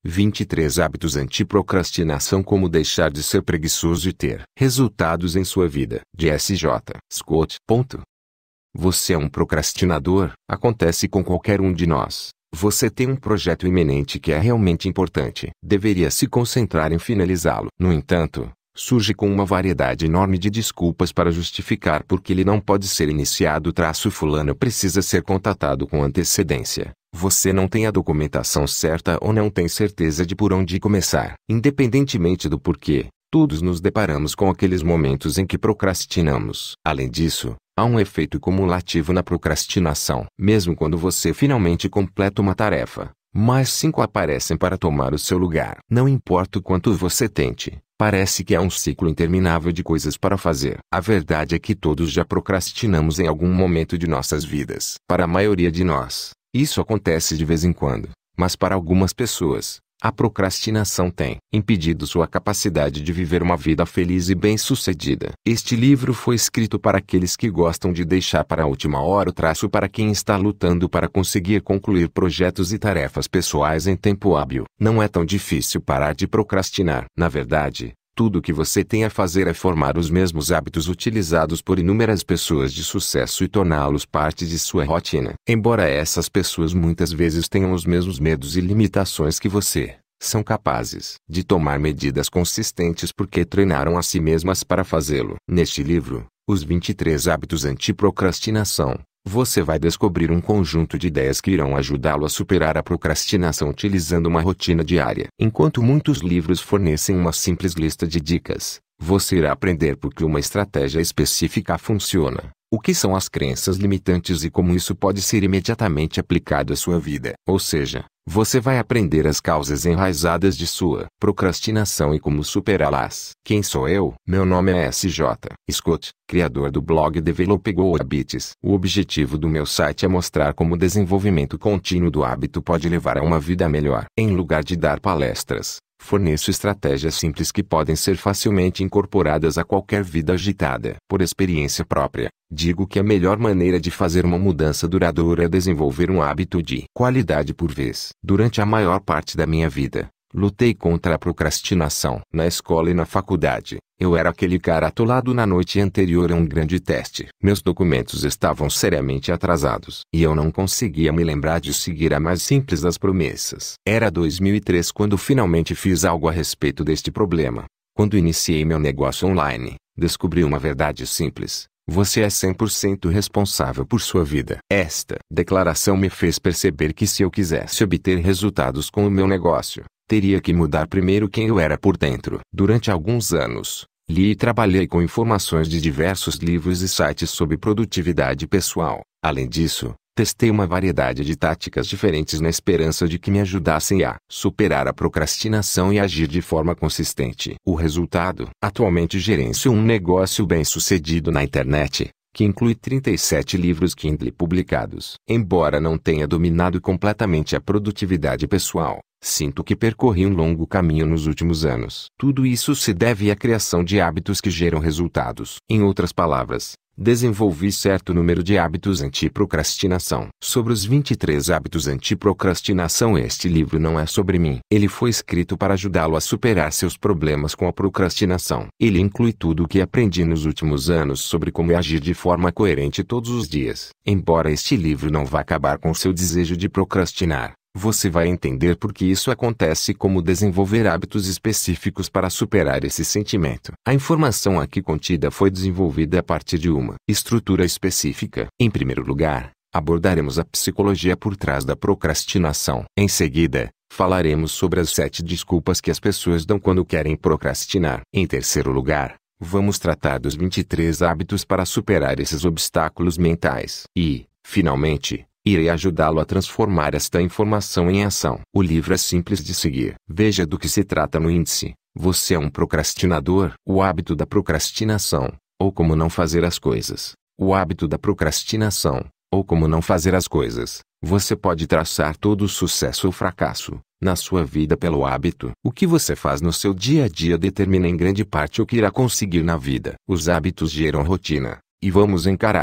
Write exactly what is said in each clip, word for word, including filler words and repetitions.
vinte e três hábitos anti-procrastinação. Como deixar de ser preguiçoso e ter resultados em sua vida. De S J Scott. Ponto. Você é um procrastinador? Acontece com qualquer um de nós. Você tem um projeto iminente que é realmente importante. Deveria se concentrar em finalizá-lo. No entanto, surge com uma variedade enorme de desculpas para justificar por que ele não pode ser iniciado. Traço fulano precisa ser contatado com antecedência. Você não tem a documentação certa ou não tem certeza de por onde começar. Independentemente do porquê, todos nos deparamos com aqueles momentos em que procrastinamos. Além disso, há um efeito cumulativo na procrastinação. Mesmo quando você finalmente completa uma tarefa, mais cinco aparecem para tomar o seu lugar. Não importa o quanto você tente, parece que há um ciclo interminável de coisas para fazer. A verdade é que todos já procrastinamos em algum momento de nossas vidas. Para a maioria de nós, isso acontece de vez em quando, mas para algumas pessoas, a procrastinação tem impedido sua capacidade de viver uma vida feliz e bem-sucedida. Este livro foi escrito para aqueles que gostam de deixar para a última hora o traço para quem está lutando para conseguir concluir projetos e tarefas pessoais em tempo hábil. Não é tão difícil parar de procrastinar. Na verdade, tudo o que você tem a fazer é formar os mesmos hábitos utilizados por inúmeras pessoas de sucesso e torná-los parte de sua rotina. Embora essas pessoas muitas vezes tenham os mesmos medos e limitações que você, são capazes de tomar medidas consistentes porque treinaram a si mesmas para fazê-lo. Neste livro, Os vinte e três Hábitos Anti-Procrastinação, você vai descobrir um conjunto de ideias que irão ajudá-lo a superar a procrastinação utilizando uma rotina diária. Enquanto muitos livros fornecem uma simples lista de dicas, você irá aprender por que uma estratégia específica funciona, o que são as crenças limitantes e como isso pode ser imediatamente aplicado à sua vida. Ou seja, você vai aprender as causas enraizadas de sua procrastinação e como superá-las. Quem sou eu? Meu nome é S J Scott, criador do blog Develop Go Habits. O objetivo do meu site é mostrar como o desenvolvimento contínuo do hábito pode levar a uma vida melhor. Em lugar de dar palestras, forneço estratégias simples que podem ser facilmente incorporadas a qualquer vida agitada. Por experiência própria, digo que a melhor maneira de fazer uma mudança duradoura é desenvolver um hábito de qualidade por vez. Durante a maior parte da minha vida, lutei contra a procrastinação. Na escola e na faculdade, eu era aquele cara atolado na noite anterior a um grande teste. Meus documentos estavam seriamente atrasados. E eu não conseguia me lembrar de seguir a mais simples das promessas. Era dois mil e três quando finalmente fiz algo a respeito deste problema. Quando iniciei meu negócio online, descobri uma verdade simples. Você é cem por cento responsável por sua vida. Esta declaração me fez perceber que se eu quisesse obter resultados com o meu negócio, teria que mudar primeiro quem eu era por dentro. Durante alguns anos, li e trabalhei com informações de diversos livros e sites sobre produtividade pessoal. Além disso, testei uma variedade de táticas diferentes na esperança de que me ajudassem a superar a procrastinação e agir de forma consistente. O resultado? Atualmente gerencio um negócio bem-sucedido na internet, que inclui trinta e sete livros Kindle publicados. Embora não tenha dominado completamente a produtividade pessoal, sinto que percorri um longo caminho nos últimos anos. Tudo isso se deve à criação de hábitos que geram resultados. Em outras palavras, desenvolvi certo número de hábitos anti-procrastinação. Sobre os vinte e três hábitos anti-procrastinação, este livro não é sobre mim. Ele foi escrito para ajudá-lo a superar seus problemas com a procrastinação. Ele inclui tudo o que aprendi nos últimos anos sobre como agir de forma coerente todos os dias. Embora este livro não vá acabar com seu desejo de procrastinar, você vai entender por que isso acontece e como desenvolver hábitos específicos para superar esse sentimento. A informação aqui contida foi desenvolvida a partir de uma estrutura específica. Em primeiro lugar, abordaremos a psicologia por trás da procrastinação. Em seguida, falaremos sobre as sete desculpas que as pessoas dão quando querem procrastinar. Em terceiro lugar, vamos tratar dos vinte e três hábitos para superar esses obstáculos mentais. E, finalmente, irei ajudá-lo a transformar esta informação em ação. O livro é simples de seguir. Veja do que se trata no índice. Você é um procrastinador? O hábito da procrastinação, ou como não fazer as coisas. O hábito da procrastinação, ou como não fazer as coisas. Você pode traçar todo o sucesso ou fracasso na sua vida pelo hábito. O que você faz no seu dia a dia determina em grande parte o que irá conseguir na vida. Os hábitos geram rotina, e vamos encarar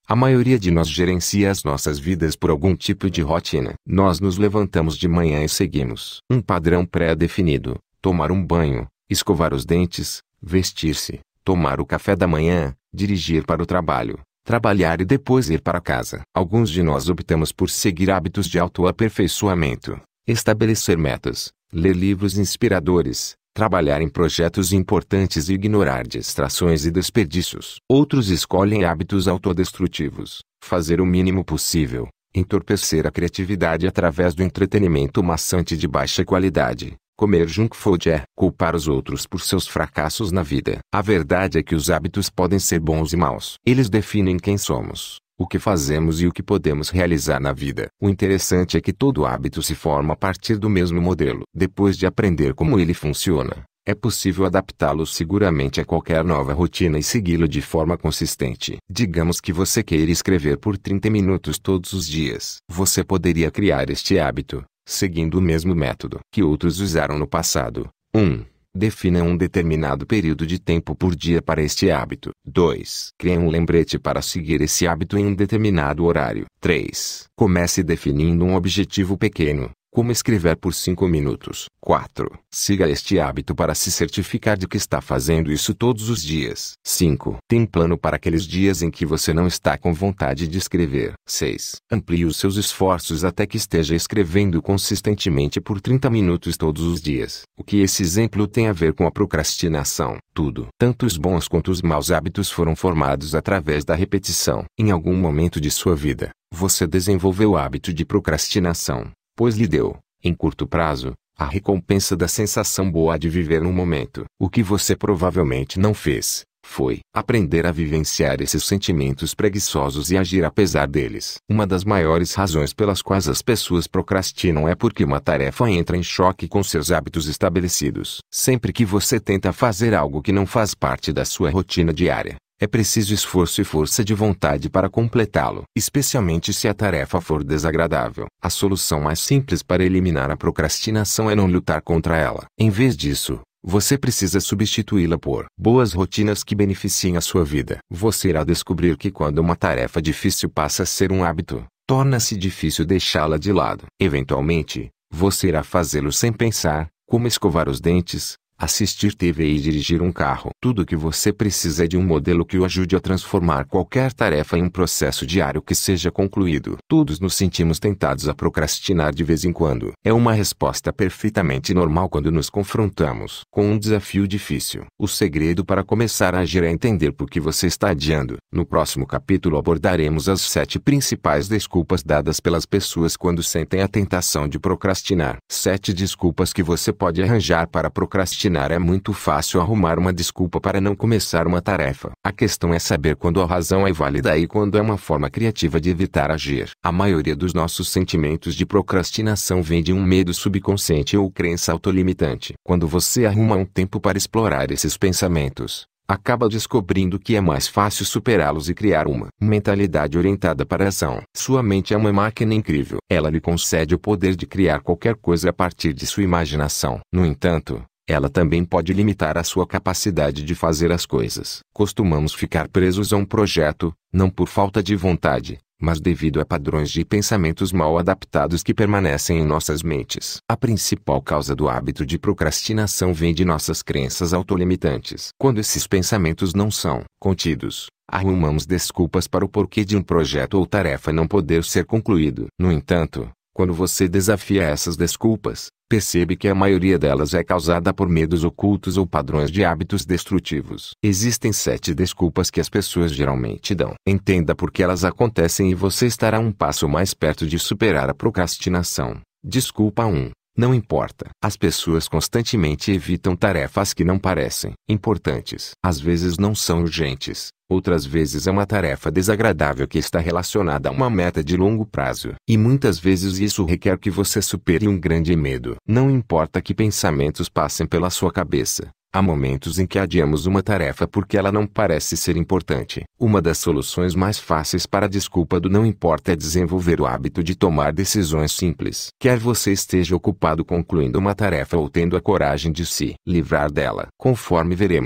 A maioria de nós gerencia as nossas vidas por algum tipo de rotina. Nós nos levantamos de manhã e seguimos um padrão pré-definido: tomar um banho, escovar os dentes, vestir-se, tomar o café da manhã, dirigir para o trabalho, trabalhar e depois ir para casa. Alguns de nós optamos por seguir hábitos de autoaperfeiçoamento, estabelecer metas, ler livros inspiradores, trabalhar em projetos importantes e ignorar distrações e desperdícios. Outros escolhem hábitos autodestrutivos, fazer o mínimo possível, entorpecer a criatividade através do entretenimento maçante de baixa qualidade. Comer junk food é culpar os outros por seus fracassos na vida. A verdade é que os hábitos podem ser bons e maus. Eles definem quem somos, o que fazemos e o que podemos realizar na vida. O interessante é que todo hábito se forma a partir do mesmo modelo. Depois de aprender como ele funciona, é possível adaptá-lo seguramente a qualquer nova rotina e segui-lo de forma consistente. Digamos que você queira escrever por trinta minutos todos os dias. Você poderia criar este hábito, seguindo o mesmo método que outros usaram no passado. um. Defina um determinado período de tempo por dia para este hábito. dois. Crie um lembrete para seguir esse hábito em um determinado horário. três. Comece definindo um objetivo pequeno, como escrever por cinco minutos. quatro. Siga este hábito para se certificar de que está fazendo isso todos os dias. cinco. Tem plano para aqueles dias em que você não está com vontade de escrever. seis. Amplie os seus esforços até que esteja escrevendo consistentemente por trinta minutos todos os dias. O que esse exemplo tem a ver com a procrastinação? Tudo. Tanto os bons quanto os maus hábitos foram formados através da repetição. Em algum momento de sua vida, você desenvolveu o hábito de procrastinação, pois lhe deu, em curto prazo, a recompensa da sensação boa de viver no momento. O que você provavelmente não fez, foi aprender a vivenciar esses sentimentos preguiçosos e agir apesar deles. Uma das maiores razões pelas quais as pessoas procrastinam é porque uma tarefa entra em choque com seus hábitos estabelecidos. Sempre que você tenta fazer algo que não faz parte da sua rotina diária, é preciso esforço e força de vontade para completá-lo, especialmente se a tarefa for desagradável. A solução mais simples para eliminar a procrastinação é não lutar contra ela. Em vez disso, você precisa substituí-la por boas rotinas que beneficiem a sua vida. Você irá descobrir que quando uma tarefa difícil passa a ser um hábito, torna-se difícil deixá-la de lado. Eventualmente, você irá fazê-lo sem pensar, como escovar os dentes, assistir T V e dirigir um carro. Tudo o que você precisa é de um modelo que o ajude a transformar qualquer tarefa em um processo diário que seja concluído. Todos nos sentimos tentados a procrastinar de vez em quando. É uma resposta perfeitamente normal quando nos confrontamos com um desafio difícil. O segredo para começar a agir é entender por que você está adiando. No próximo capítulo abordaremos as sete principais desculpas dadas pelas pessoas quando sentem a tentação de procrastinar. Sete desculpas que você pode arranjar para procrastinar. É muito fácil arrumar uma desculpa para não começar uma tarefa. A questão é saber quando a razão é válida e quando é uma forma criativa de evitar agir. A maioria dos nossos sentimentos de procrastinação vem de um medo subconsciente ou crença autolimitante. Quando você arruma um tempo para explorar esses pensamentos, acaba descobrindo que é mais fácil superá-los e criar uma mentalidade orientada para a ação. Sua mente é uma máquina incrível. Ela lhe concede o poder de criar qualquer coisa a partir de sua imaginação. No entanto, ela também pode limitar a sua capacidade de fazer as coisas. Costumamos ficar presos a um projeto, não por falta de vontade, mas devido a padrões de pensamentos mal adaptados que permanecem em nossas mentes. A principal causa do hábito de procrastinação vem de nossas crenças autolimitantes. Quando esses pensamentos não são contidos, arrumamos desculpas para o porquê de um projeto ou tarefa não poder ser concluído. No entanto, quando você desafia essas desculpas, percebe que a maioria delas é causada por medos ocultos ou padrões de hábitos destrutivos. Existem sete desculpas que as pessoas geralmente dão. Entenda por que elas acontecem e você estará um passo mais perto de superar a procrastinação. Desculpa um. Não importa. As pessoas constantemente evitam tarefas que não parecem importantes. Às vezes não são urgentes. Outras vezes é uma tarefa desagradável que está relacionada a uma meta de longo prazo. E muitas vezes isso requer que você supere um grande medo. Não importa que pensamentos passem pela sua cabeça. Há momentos em que adiamos uma tarefa porque ela não parece ser importante. Uma das soluções mais fáceis para a desculpa do não importa é desenvolver o hábito de tomar decisões simples. Quer você esteja ocupado concluindo uma tarefa ou tendo a coragem de se livrar dela. Conforme veremos,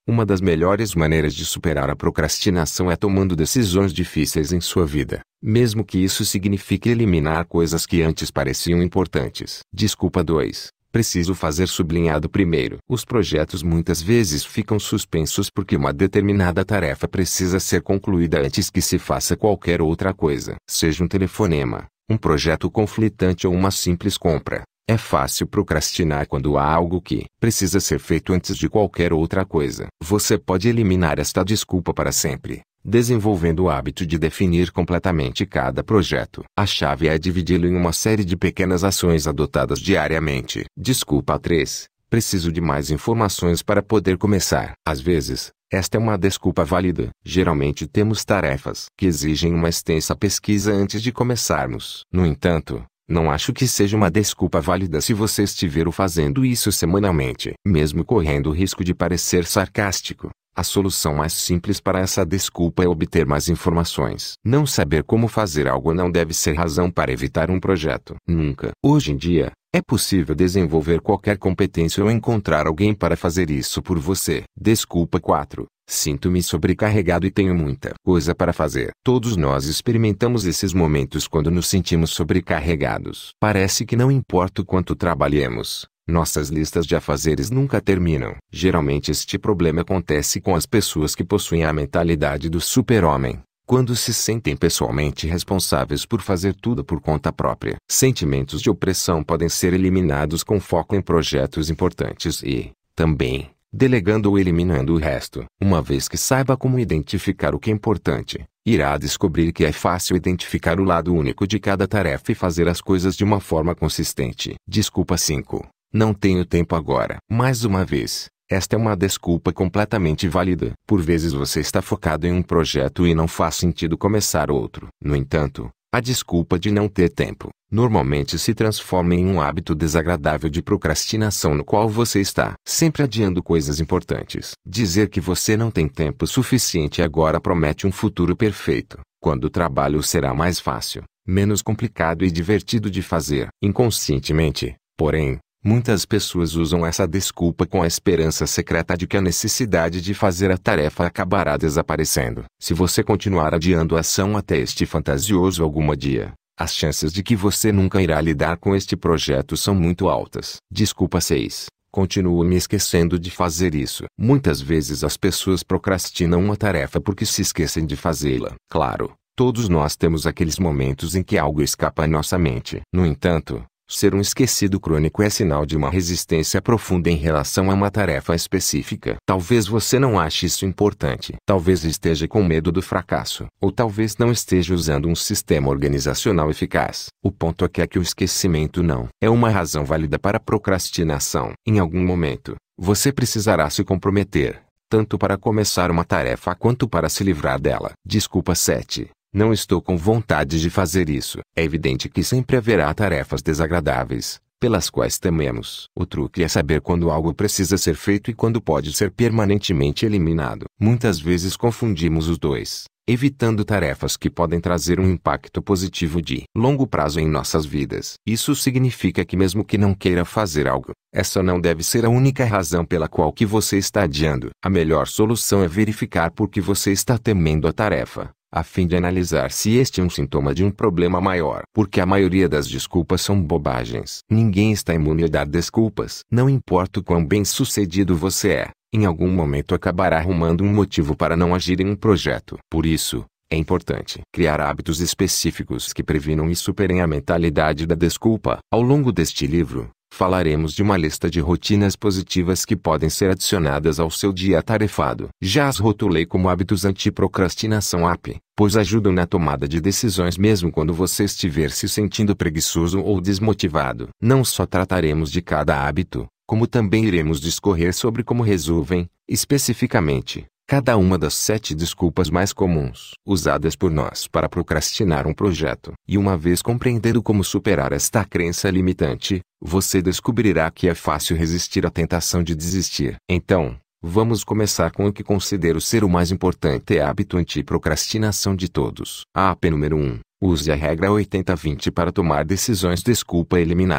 Uma das melhores maneiras de superar a procrastinação é tomando decisões difíceis em sua vida, mesmo que isso signifique eliminar coisas que antes pareciam importantes. Desculpa dois. Preciso fazer sublinhado primeiro. Os projetos muitas vezes ficam suspensos porque uma determinada tarefa precisa ser concluída antes que se faça qualquer outra coisa. Seja um telefonema, um projeto conflitante ou uma simples compra. É fácil procrastinar quando há algo que precisa ser feito antes de qualquer outra coisa. Você pode eliminar esta desculpa para sempre, desenvolvendo o hábito de definir completamente cada projeto. A chave é dividi-lo em uma série de pequenas ações adotadas diariamente. Desculpa três. Preciso de mais informações para poder começar. Às vezes, esta é uma desculpa válida. Geralmente temos tarefas que exigem uma extensa pesquisa antes de começarmos. No entanto, não acho que seja uma desculpa válida se você estiver fazendo isso semanalmente. Mesmo correndo o risco de parecer sarcástico, a solução mais simples para essa desculpa é obter mais informações. Não saber como fazer algo não deve ser razão para evitar um projeto. Nunca. Hoje em dia, é possível desenvolver qualquer competência ou encontrar alguém para fazer isso por você. Desculpa quatro. Sinto-me sobrecarregado e tenho muita coisa para fazer. Todos nós experimentamos esses momentos quando nos sentimos sobrecarregados. Parece que não importa o quanto trabalhemos, nossas listas de afazeres nunca terminam. Geralmente este problema acontece com as pessoas que possuem a mentalidade do super-homem, quando se sentem pessoalmente responsáveis por fazer tudo por conta própria. Sentimentos de opressão podem ser eliminados com foco em projetos importantes e, também, delegando ou eliminando o resto. Uma vez que saiba como identificar o que é importante, irá descobrir que é fácil identificar o lado único de cada tarefa e fazer as coisas de uma forma consistente. Desculpa cinco. Não tenho tempo agora. Mais uma vez, esta é uma desculpa completamente válida. Por vezes você está focado em um projeto e não faz sentido começar outro. No entanto, a desculpa de não ter tempo normalmente se transforma em um hábito desagradável de procrastinação no qual você está sempre adiando coisas importantes. Dizer que você não tem tempo suficiente agora promete um futuro perfeito, quando o trabalho será mais fácil, menos complicado e divertido de fazer. Inconscientemente, porém, muitas pessoas usam essa desculpa com a esperança secreta de que a necessidade de fazer a tarefa acabará desaparecendo. Se você continuar adiando a ação até este fantasioso algum dia, as chances de que você nunca irá lidar com este projeto são muito altas. Desculpa seis. Continuo me esquecendo de fazer isso. Muitas vezes as pessoas procrastinam uma tarefa porque se esquecem de fazê-la. Claro, todos nós temos aqueles momentos em que algo escapa à nossa mente. No entanto, ser um esquecido crônico é sinal de uma resistência profunda em relação a uma tarefa específica. Talvez você não ache isso importante. Talvez esteja com medo do fracasso. Ou talvez não esteja usando um sistema organizacional eficaz. O ponto aqui é que o esquecimento não é uma razão válida para a procrastinação. Em algum momento, você precisará se comprometer, tanto para começar uma tarefa quanto para se livrar dela. Desculpa sete. Não estou com vontade de fazer isso. É evidente que sempre haverá tarefas desagradáveis, pelas quais tememos. O truque é saber quando algo precisa ser feito e quando pode ser permanentemente eliminado. Muitas vezes confundimos os dois, evitando tarefas que podem trazer um impacto positivo de longo prazo em nossas vidas. Isso significa que mesmo que não queira fazer algo, essa não deve ser a única razão pela qual que você está adiando. A melhor solução é verificar por que você está temendo a tarefa, a fim de analisar se este é um sintoma de um problema maior. Porque a maioria das desculpas são bobagens. Ninguém está imune a dar desculpas. Não importa o quão bem-sucedido você é, em algum momento acabará arrumando um motivo para não agir em um projeto. Por isso, é importante criar hábitos específicos que previnam e superem a mentalidade da desculpa. Ao longo deste livro, falaremos de uma lista de rotinas positivas que podem ser adicionadas ao seu dia atarefado. Já as rotulei como hábitos anti-procrastinação A P, pois ajudam na tomada de decisões mesmo quando você estiver se sentindo preguiçoso ou desmotivado. Não só trataremos de cada hábito, como também iremos discorrer sobre como resolvem, especificamente, cada uma das sete desculpas mais comuns usadas por nós para procrastinar um projeto. E uma vez compreendendo como superar esta crença limitante, você descobrirá que é fácil resistir à tentação de desistir. Então, vamos começar com o que considero ser o mais importante hábito anti-procrastinação de todos. A A P número um. Use a regra oitenta vinte para tomar decisões. Desculpa eliminada.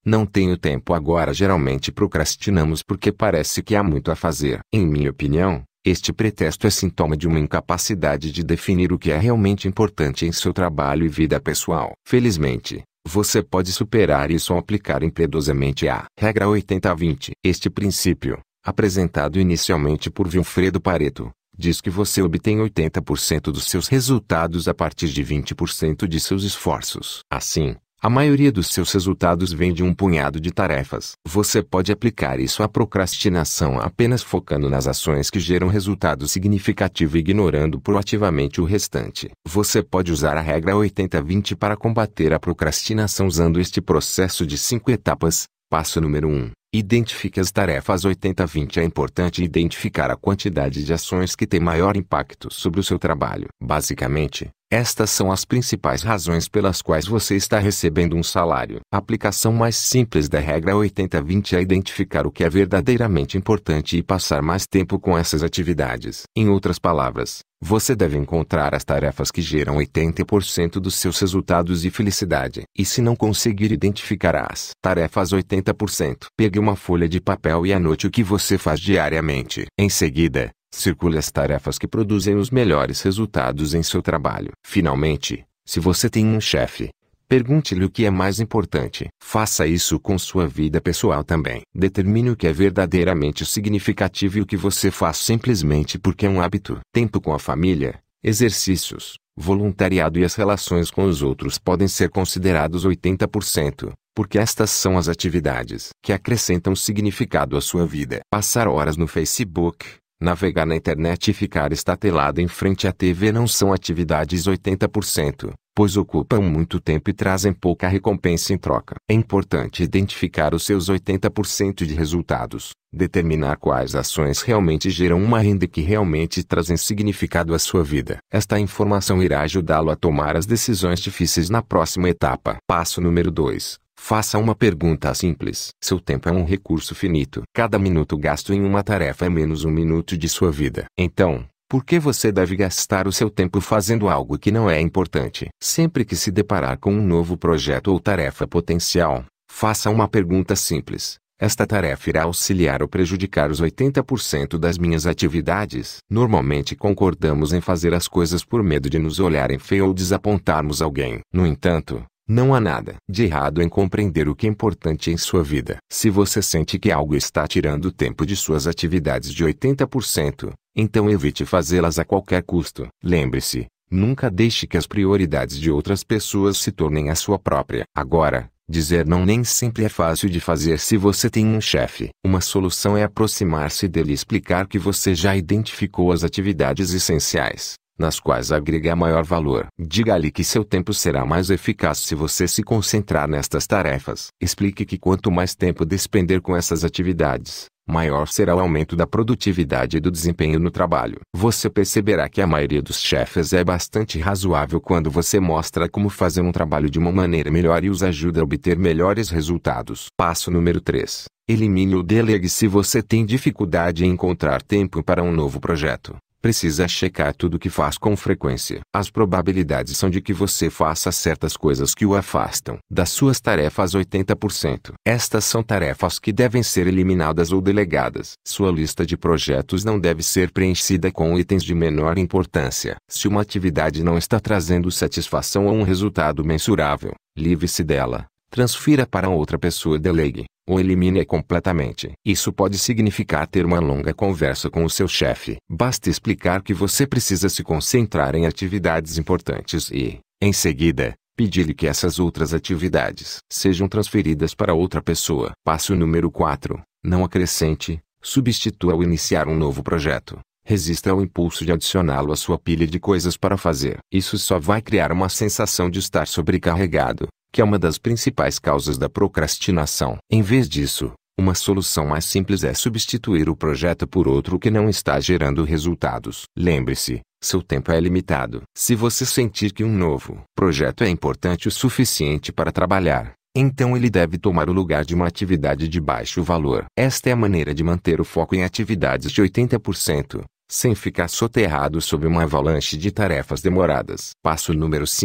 Não tenho tempo agora. Geralmente procrastinamos porque parece que há muito a fazer. Em minha opinião, este pretexto é sintoma de uma incapacidade de definir o que é realmente importante em seu trabalho e vida pessoal. Felizmente, você pode superar isso ao aplicar impiedosamente a regra oitenta vinte. Este princípio, apresentado inicialmente por Vilfredo Pareto, diz que você obtém oitenta por cento dos seus resultados a partir de vinte por cento de seus esforços. Assim, a maioria dos seus resultados vem de um punhado de tarefas. Você pode aplicar isso à procrastinação apenas focando nas ações que geram resultado significativo e ignorando proativamente o restante. Você pode usar a regra oitenta vinte para combater a procrastinação usando este processo de cinco etapas. Passo número um. Identifique as tarefas oitenta vinte. É importante identificar a quantidade de ações que têm maior impacto sobre o seu trabalho. Basicamente, estas são as principais razões pelas quais você está recebendo um salário. A aplicação mais simples da regra oitenta vinte é identificar o que é verdadeiramente importante e passar mais tempo com essas atividades. Em outras palavras, você deve encontrar as tarefas que geram oitenta por cento dos seus resultados e felicidade. E se não conseguir identificar as tarefas oitenta por cento, pegue uma folha de papel e anote o que você faz diariamente. Em seguida, circule as tarefas que produzem os melhores resultados em seu trabalho. Finalmente, se você tem um chefe, pergunte-lhe o que é mais importante. Faça isso com sua vida pessoal também. Determine o que é verdadeiramente significativo e o que você faz simplesmente porque é um hábito. Tempo com a família, exercícios, voluntariado e as relações com os outros podem ser considerados oitenta por cento, porque estas são as atividades que acrescentam significado à sua vida. Passar horas no Facebook, navegar na internet e ficar estatelado em frente à T V não são atividades oitenta por cento, pois ocupam muito tempo e trazem pouca recompensa em troca. É importante identificar os seus oitenta por cento de resultados, determinar quais ações realmente geram uma renda e que realmente trazem significado à sua vida. Esta informação irá ajudá-lo a tomar as decisões difíceis na próxima etapa. Passo número dois. Faça uma pergunta simples. Seu tempo é um recurso finito. Cada minuto gasto em uma tarefa é menos um minuto de sua vida. Então, por que você deve gastar o seu tempo fazendo algo que não é importante? Sempre que se deparar com um novo projeto ou tarefa potencial, faça uma pergunta simples. Esta tarefa irá auxiliar ou prejudicar os oitenta por cento das minhas atividades? Normalmente concordamos em fazer as coisas por medo de nos olharem feio ou desapontarmos alguém. No entanto, não há nada de errado em compreender o que é importante em sua vida. Se você sente que algo está tirando tempo de suas atividades de oitenta por cento, então evite fazê-las a qualquer custo. Lembre-se, nunca deixe que as prioridades de outras pessoas se tornem a sua própria. Agora, dizer não nem sempre é fácil de fazer se você tem um chefe. Uma solução é aproximar-se dele e explicar que você já identificou as atividades essenciais, nas quais agrega maior valor. Diga-lhe que seu tempo será mais eficaz se você se concentrar nestas tarefas. Explique que quanto mais tempo despender com essas atividades, maior será o aumento da produtividade e do desempenho no trabalho. Você perceberá que a maioria dos chefes é bastante razoável quando você mostra como fazer um trabalho de uma maneira melhor e os ajuda a obter melhores resultados. Passo número três. Elimine ou delegue. Se você tem dificuldade em encontrar tempo para um novo projeto, precisa checar tudo o que faz com frequência. As probabilidades são de que você faça certas coisas que o afastam das suas tarefas oitenta por cento. Estas são tarefas que devem ser eliminadas ou delegadas. Sua lista de projetos não deve ser preenchida com itens de menor importância. Se uma atividade não está trazendo satisfação ou um resultado mensurável, livre-se dela. Transfira para outra pessoa, delegue, ou elimine-a completamente. Isso pode significar ter uma longa conversa com o seu chefe. Basta explicar que você precisa se concentrar em atividades importantes e, em seguida, pedir-lhe que essas outras atividades sejam transferidas para outra pessoa. Passo número quatro. Não acrescente, substitua ao iniciar um novo projeto. Resista ao impulso de adicioná-lo à sua pilha de coisas para fazer. Isso só vai criar uma sensação de estar sobrecarregado, que é uma das principais causas da procrastinação. Em vez disso, uma solução mais simples é substituir o projeto por outro que não está gerando resultados. Lembre-se, seu tempo é limitado. Se você sentir que um novo projeto é importante o suficiente para trabalhar, então ele deve tomar o lugar de uma atividade de baixo valor. Esta é a maneira de manter o foco em atividades de oitenta por cento, sem ficar soterrado sob uma avalanche de tarefas demoradas. Passo número cinco.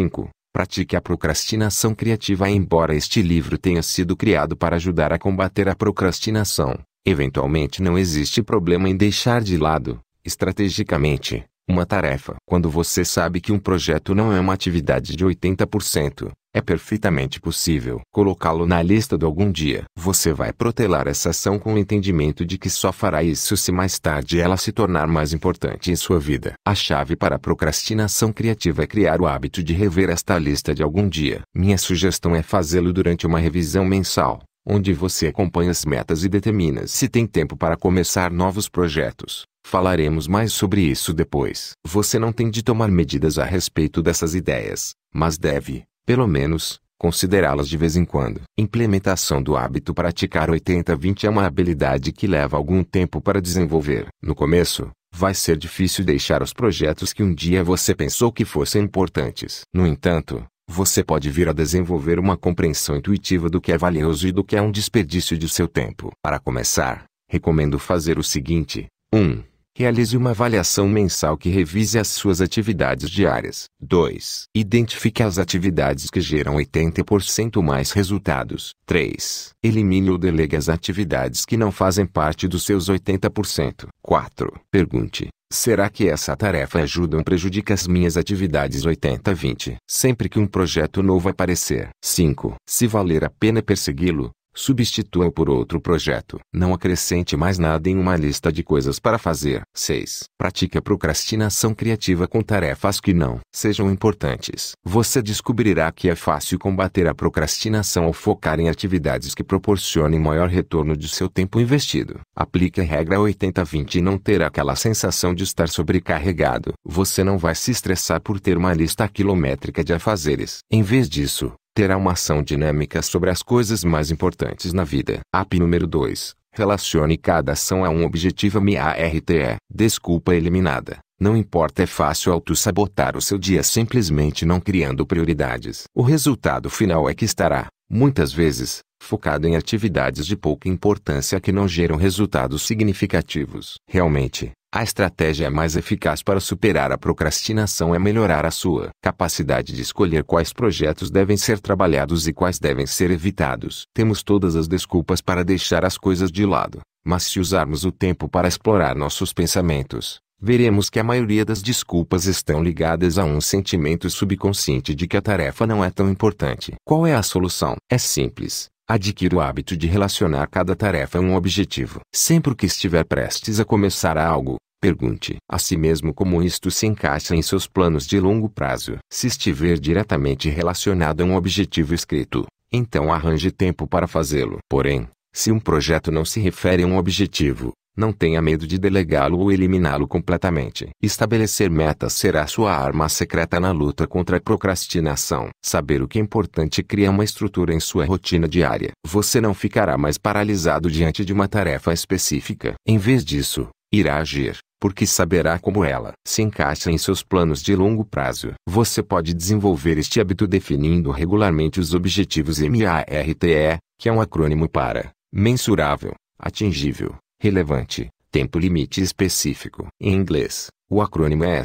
Pratique a procrastinação criativa. Embora este livro tenha sido criado para ajudar a combater a procrastinação, eventualmente não existe problema em deixar de lado, estrategicamente, uma tarefa. Quando você sabe que um projeto não é uma atividade de oitenta por cento, é perfeitamente possível colocá-lo na lista do algum dia. Você vai protelar essa ação com o entendimento de que só fará isso se mais tarde ela se tornar mais importante em sua vida. A chave para a procrastinação criativa é criar o hábito de rever esta lista de algum dia. Minha sugestão é fazê-lo durante uma revisão mensal, onde você acompanha as metas e determina se tem tempo para começar novos projetos. Falaremos mais sobre isso depois. Você não tem de tomar medidas a respeito dessas ideias, mas deve, pelo menos, considerá-las de vez em quando. Implementação do hábito. Praticar oitenta vinte é uma habilidade que leva algum tempo para desenvolver. No começo, vai ser difícil deixar os projetos que um dia você pensou que fossem importantes. No entanto, você pode vir a desenvolver uma compreensão intuitiva do que é valioso e do que é um desperdício de seu tempo. Para começar, recomendo fazer o seguinte: um. Realize uma avaliação mensal que revise as suas atividades diárias. dois. Identifique as atividades que geram oitenta por cento mais resultados. três. Elimine ou delegue as atividades que não fazem parte dos seus oitenta por cento. quatro. Pergunte: será que essa tarefa ajuda ou prejudica as minhas atividades? Oitenta vinte. Sempre que um projeto novo aparecer. cinco. Se valer a pena persegui-lo, substitua-o por outro projeto. Não acrescente mais nada em uma lista de coisas para fazer. seis. Pratique a procrastinação criativa com tarefas que não sejam importantes. Você descobrirá que é fácil combater a procrastinação ao focar em atividades que proporcionem maior retorno de seu tempo investido. Aplique a regra oitenta vinte e não terá aquela sensação de estar sobrecarregado. Você não vai se estressar por ter uma lista quilométrica de afazeres. Em vez disso, terá uma ação dinâmica sobre as coisas mais importantes na vida. App número dois. Relacione cada ação a um objetivo. MARTE. Desculpa eliminada. Não importa, é fácil auto-sabotar o seu dia simplesmente não criando prioridades. O resultado final é que estará, muitas vezes, focado em atividades de pouca importância que não geram resultados significativos. Realmente, a estratégia mais eficaz para superar a procrastinação é melhorar a sua capacidade de escolher quais projetos devem ser trabalhados e quais devem ser evitados. Temos todas as desculpas para deixar as coisas de lado, mas se usarmos o tempo para explorar nossos pensamentos, veremos que a maioria das desculpas estão ligadas a um sentimento subconsciente de que a tarefa não é tão importante. Qual é a solução? É simples. Adquira o hábito de relacionar cada tarefa a um objetivo. Sempre que estiver prestes a começar algo, pergunte a si mesmo como isto se encaixa em seus planos de longo prazo. Se estiver diretamente relacionado a um objetivo escrito, então arranje tempo para fazê-lo. Porém, se um projeto não se refere a um objetivo, não tenha medo de delegá-lo ou eliminá-lo completamente. Estabelecer metas será sua arma secreta na luta contra a procrastinação. Saber o que é importante cria uma estrutura em sua rotina diária. Você não ficará mais paralisado diante de uma tarefa específica. Em vez disso, irá agir, porque saberá como ela se encaixa em seus planos de longo prazo. Você pode desenvolver este hábito definindo regularmente os objetivos. MARTE, que é um acrônimo para mensurável, atingível, relevante, tempo limite específico. Em inglês, o acrônimo é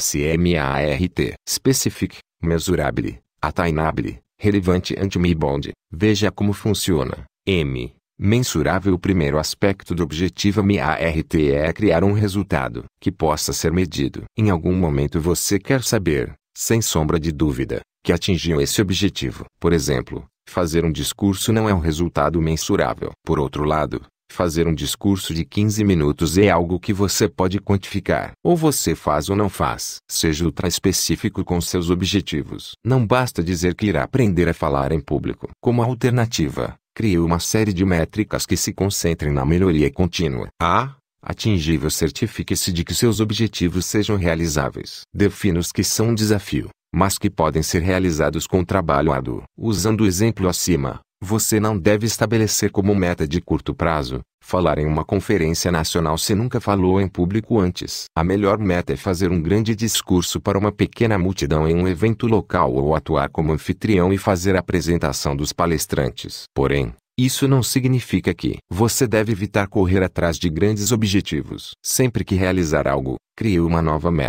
SMART. Specific, Measurable, Attainable, Relevant and Measurable. Veja como funciona. M. Mensurável. O primeiro aspecto do objetivo MARTE é criar um resultado que possa ser medido. Em algum momento você quer saber, sem sombra de dúvida, que atingiu esse objetivo. Por exemplo, fazer um discurso não é um resultado mensurável. Por outro lado, fazer um discurso de quinze minutos é algo que você pode quantificar. Ou você faz ou não faz. Seja ultra específico com seus objetivos. Não basta dizer que irá aprender a falar em público. Como alternativa, crie uma série de métricas que se concentrem na melhoria contínua. A. Atingível. Certifique-se de que seus objetivos sejam realizáveis. Defina os que são um desafio, mas que podem ser realizados com trabalho árduo. Usando o exemplo acima, você não deve estabelecer como meta de curto prazo falar em uma conferência nacional se nunca falou em público antes. A melhor meta é fazer um grande discurso para uma pequena multidão em um evento local ou atuar como anfitrião e fazer a apresentação dos palestrantes. Porém, isso não significa que você deve evitar correr atrás de grandes objetivos. Sempre que realizar algo, crie uma nova meta,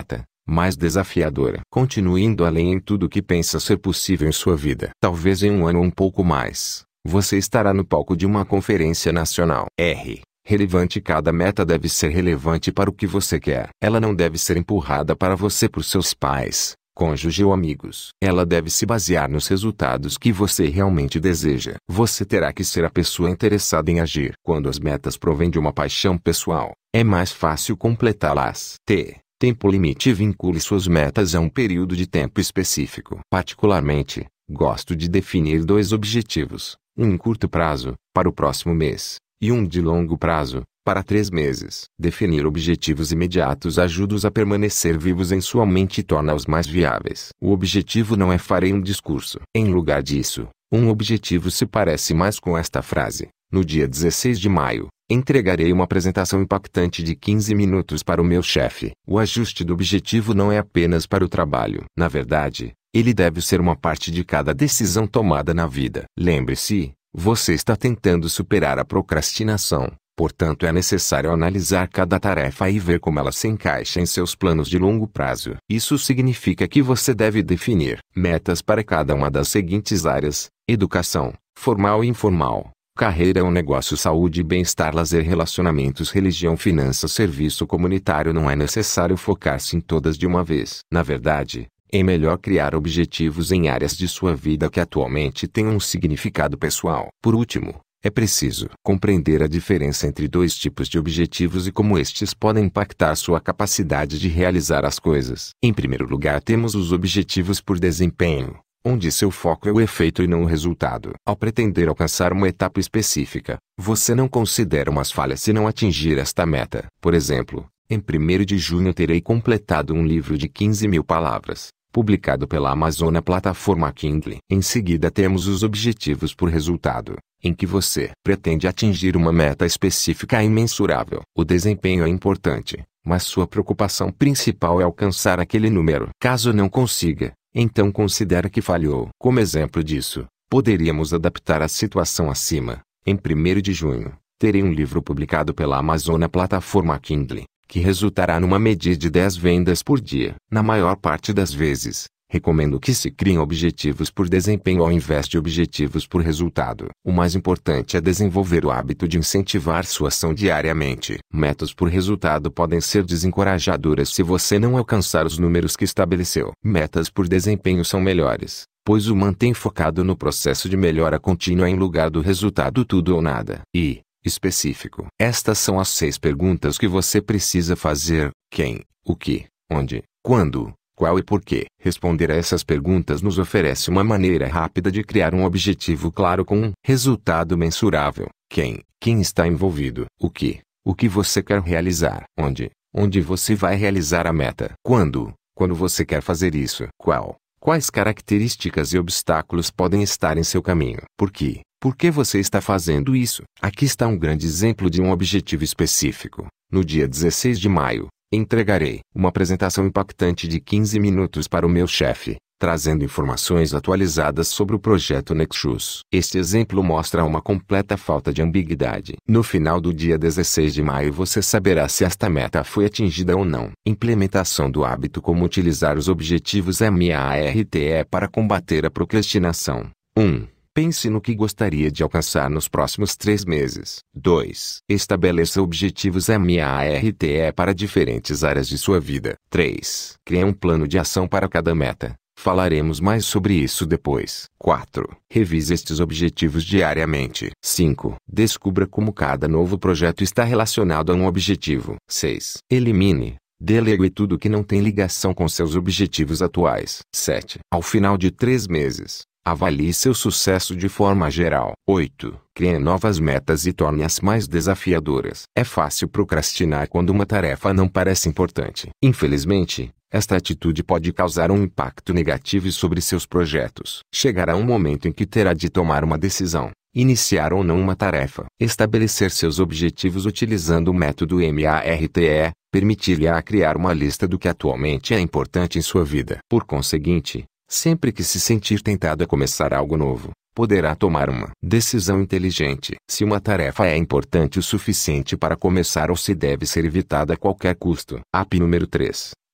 mais desafiadora. Continue indo além em tudo que pensa ser possível em sua vida. Talvez em um ano ou um pouco mais, você estará no palco de uma conferência nacional. R. Relevante. Cada meta deve ser relevante para o que você quer. Ela não deve ser empurrada para você por seus pais, cônjuge ou amigos. Ela deve se basear nos resultados que você realmente deseja. Você terá que ser a pessoa interessada em agir. Quando as metas provêm de uma paixão pessoal, é mais fácil completá-las. T. Tempo limite. Vincule suas metas a um período de tempo específico. Particularmente, gosto de definir dois objetivos, um em curto prazo, para o próximo mês, e um de longo prazo, para três meses. Definir objetivos imediatos ajuda-os a permanecer vivos em sua mente e torna-os mais viáveis. O objetivo não é farei um discurso. Em lugar disso, um objetivo se parece mais com esta frase: no dia dezesseis de maio, entregarei uma apresentação impactante de quinze minutos para o meu chefe. O ajuste do objetivo não é apenas para o trabalho. Na verdade, ele deve ser uma parte de cada decisão tomada na vida. Lembre-se, você está tentando superar a procrastinação. Portanto, é necessário analisar cada tarefa e ver como ela se encaixa em seus planos de longo prazo. Isso significa que você deve definir metas para cada uma das seguintes áreas: educação, formal e informal, carreira ou negócio, saúde e bem-estar, lazer, relacionamentos, religião, finanças, serviço comunitário. Não é necessário focar-se em todas de uma vez. Na verdade, é melhor criar objetivos em áreas de sua vida que atualmente tenham um significado pessoal. Por último, é preciso compreender a diferença entre dois tipos de objetivos e como estes podem impactar sua capacidade de realizar as coisas. Em primeiro lugar, temos os objetivos por desempenho, onde seu foco é o efeito e não o resultado. Ao pretender alcançar uma etapa específica, você não considera umas falhas se não atingir esta meta. Por exemplo, em primeiro de junho terei completado um livro de quinze mil palavras, publicado pela Amazon na plataforma Kindle. Em seguida temos os objetivos por resultado, em que você pretende atingir uma meta específica e imensurável. O desempenho é importante, mas sua preocupação principal é alcançar aquele número. Caso não consiga, então considere que falhou. Como exemplo disso, poderíamos adaptar a situação acima. Em primeiro de junho, terei um livro publicado pela Amazon na plataforma Kindle, que resultará numa média de dez vendas por dia. Na maior parte das vezes, recomendo que se criem objetivos por desempenho ao invés de objetivos por resultado. O mais importante é desenvolver o hábito de incentivar sua ação diariamente. Metas por resultado podem ser desencorajadoras se você não alcançar os números que estabeleceu. Metas por desempenho são melhores, pois o mantém focado no processo de melhora contínua em lugar do resultado tudo ou nada. E específico. Estas são as seis perguntas que você precisa fazer: quem, o que, onde, quando, qual e por quê. Responder a essas perguntas nos oferece uma maneira rápida de criar um objetivo claro com um resultado mensurável. Quem, quem está envolvido, o que, o que você quer realizar, onde, onde você vai realizar a meta, quando, quando você quer fazer isso, qual, quais características e obstáculos podem estar em seu caminho, por quê. Por que você está fazendo isso? Aqui está um grande exemplo de um objetivo específico. No dia dezesseis de maio, entregarei uma apresentação impactante de quinze minutos para o meu chefe, trazendo informações atualizadas sobre o projeto Nexus. Este exemplo mostra uma completa falta de ambiguidade. No final do dia dezesseis de maio você saberá se esta meta foi atingida ou não. Implementação do hábito: como utilizar os objetivos MARTE para combater a procrastinação. um. Pense no que gostaria de alcançar nos próximos três meses. dois. Estabeleça objetivos MARTE para diferentes áreas de sua vida. três. Crie um plano de ação para cada meta. Falaremos mais sobre isso depois. quatro. Revise estes objetivos diariamente. cinco. Descubra como cada novo projeto está relacionado a um objetivo. seis. Elimine, delegue tudo que não tem ligação com seus objetivos atuais. sete. Ao final de três meses, avalie seu sucesso de forma geral. oito. Crie novas metas e torne-as mais desafiadoras. É fácil procrastinar quando uma tarefa não parece importante. Infelizmente, esta atitude pode causar um impacto negativo sobre seus projetos. Chegará um momento em que terá de tomar uma decisão: iniciar ou não uma tarefa. Estabelecer seus objetivos utilizando o método MARTE permitir-lhe-á criar uma lista do que atualmente é importante em sua vida. Por conseguinte, sempre que se sentir tentado a começar algo novo, poderá tomar uma decisão inteligente. Se uma tarefa é importante o suficiente para começar ou se deve ser evitada a qualquer custo. App número três.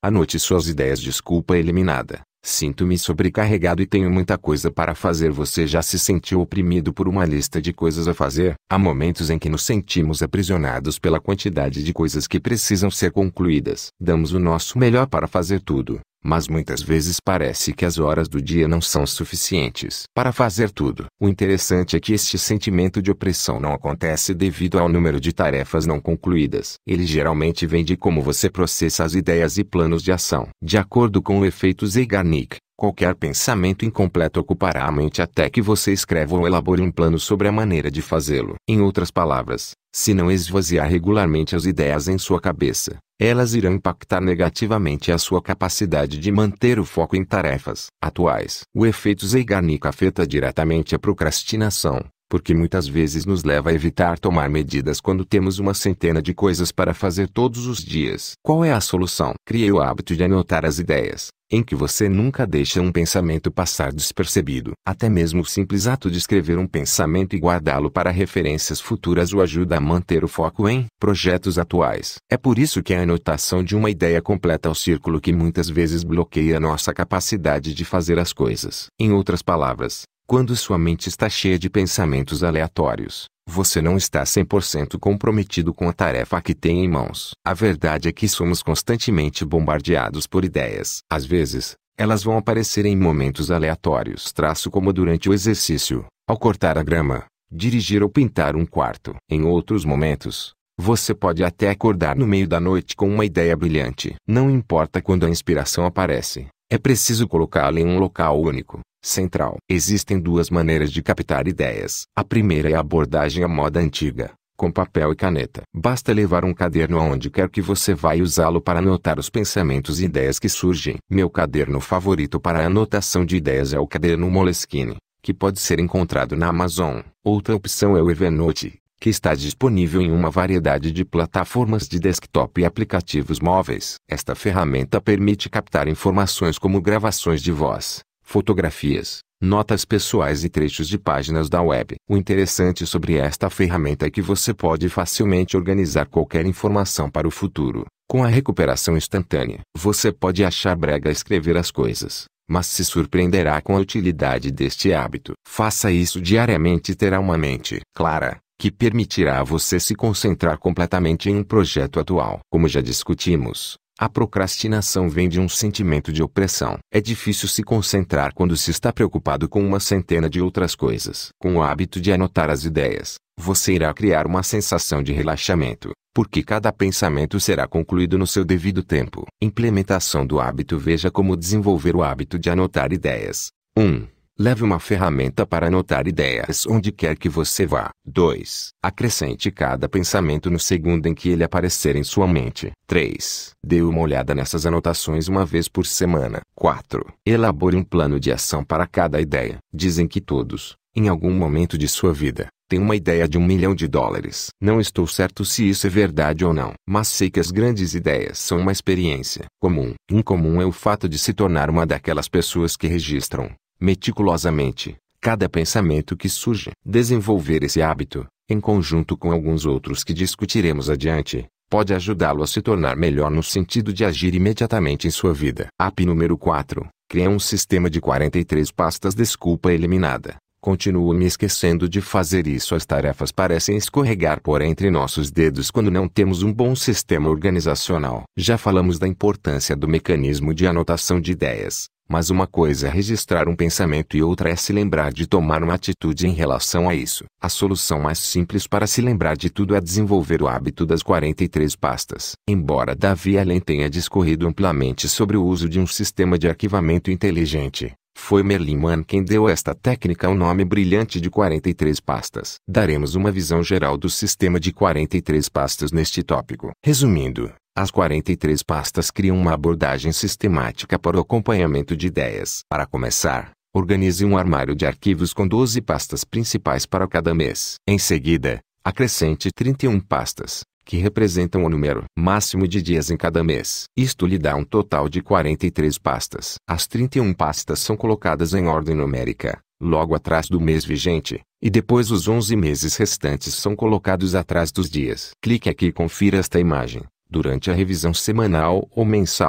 Anote suas ideias. Desculpa eliminada. Sinto-me sobrecarregado e tenho muita coisa para fazer. Você já se sentiu oprimido por uma lista de coisas a fazer? Há momentos em que nos sentimos aprisionados pela quantidade de coisas que precisam ser concluídas. Damos o nosso melhor para fazer tudo, mas muitas vezes parece que as horas do dia não são suficientes para fazer tudo. O interessante é que este sentimento de opressão não acontece devido ao número de tarefas não concluídas. Ele geralmente vem de como você processa as ideias e planos de ação. De acordo com o efeito Zeigarnik, qualquer pensamento incompleto ocupará a mente até que você escreva ou elabore um plano sobre a maneira de fazê-lo. Em outras palavras, se não esvaziar regularmente as ideias em sua cabeça, elas irão impactar negativamente a sua capacidade de manter o foco em tarefas atuais. O efeito Zeigarnik afeta diretamente a procrastinação, porque muitas vezes nos leva a evitar tomar medidas quando temos uma centena de coisas para fazer todos os dias. Qual é a solução? Crie o hábito de anotar as ideias, em que você nunca deixa um pensamento passar despercebido. Até mesmo o simples ato de escrever um pensamento e guardá-lo para referências futuras o ajuda a manter o foco em projetos atuais. É por isso que a anotação de uma ideia completa o círculo que muitas vezes bloqueia nossa capacidade de fazer as coisas. Em outras palavras, quando sua mente está cheia de pensamentos aleatórios, você não está cem por cento comprometido com a tarefa que tem em mãos. A verdade é que somos constantemente bombardeados por ideias. Às vezes, elas vão aparecer em momentos aleatórios, traço como durante o exercício, ao cortar a grama, dirigir ou pintar um quarto. Em outros momentos, você pode até acordar no meio da noite com uma ideia brilhante. Não importa quando a inspiração aparece, é preciso colocá-la em um local único, central. Existem duas maneiras de captar ideias. A primeira é a abordagem à moda antiga, com papel e caneta. Basta levar um caderno aonde quer que você vá e usá-lo para anotar os pensamentos e ideias que surgem. Meu caderno favorito para a anotação de ideias é o caderno Moleskine, que pode ser encontrado na Amazon. Outra opção é o Evernote, que está disponível em uma variedade de plataformas de desktop e aplicativos móveis. Esta ferramenta permite captar informações como gravações de voz, fotografias, notas pessoais e trechos de páginas da web. O interessante sobre esta ferramenta é que você pode facilmente organizar qualquer informação para o futuro, com a recuperação instantânea. Você pode achar brega escrever as coisas, mas se surpreenderá com a utilidade deste hábito. Faça isso diariamente e terá uma mente clara, que permitirá a você se concentrar completamente em um projeto atual. Como já discutimos, a procrastinação vem de um sentimento de opressão. É difícil se concentrar quando se está preocupado com uma centena de outras coisas. Com o hábito de anotar as ideias, você irá criar uma sensação de relaxamento, porque cada pensamento será concluído no seu devido tempo. Implementação do hábito. Veja como desenvolver o hábito de anotar ideias. um. Leve uma ferramenta para anotar ideias onde quer que você vá. dois. Acrescente cada pensamento no segundo em que ele aparecer em sua mente. três. Dê uma olhada nessas anotações uma vez por semana. quatro. Elabore um plano de ação para cada ideia. Dizem que todos, em algum momento de sua vida, têm uma ideia de um milhão de dólares. Não estou certo se isso é verdade ou não, mas sei que as grandes ideias são uma experiência comum. Incomum é o fato de se tornar uma daquelas pessoas que registram meticulosamente cada pensamento que surge. Desenvolver esse hábito, em conjunto com alguns outros que discutiremos adiante, pode ajudá-lo a se tornar melhor no sentido de agir imediatamente em sua vida. App número quatro. Crie um sistema de quarenta e três pastas. Desculpa eliminada. Continuo me esquecendo de fazer isso. As tarefas parecem escorregar por entre nossos dedos quando não temos um bom sistema organizacional. Já falamos da importância do mecanismo de anotação de ideias, mas uma coisa é registrar um pensamento e outra é se lembrar de tomar uma atitude em relação a isso. A solução mais simples para se lembrar de tudo é desenvolver o hábito das quarenta e três pastas. Embora Davi Allen tenha discorrido amplamente sobre o uso de um sistema de arquivamento inteligente, foi Merlin Mann quem deu a esta técnica o nome brilhante de quarenta e três pastas. Daremos uma visão geral do sistema de quarenta e três pastas neste tópico. Resumindo, as quarenta e três pastas criam uma abordagem sistemática para o acompanhamento de ideias. Para começar, organize um armário de arquivos com doze pastas principais para cada mês. Em seguida, acrescente trinta e uma pastas, que representam o número máximo de dias em cada mês. Isto lhe dá um total de quarenta e três pastas. As trinta e uma pastas são colocadas em ordem numérica, logo atrás do mês vigente, e depois os onze meses restantes são colocados atrás dos dias. Clique aqui e confira esta imagem. Durante a revisão semanal ou mensal,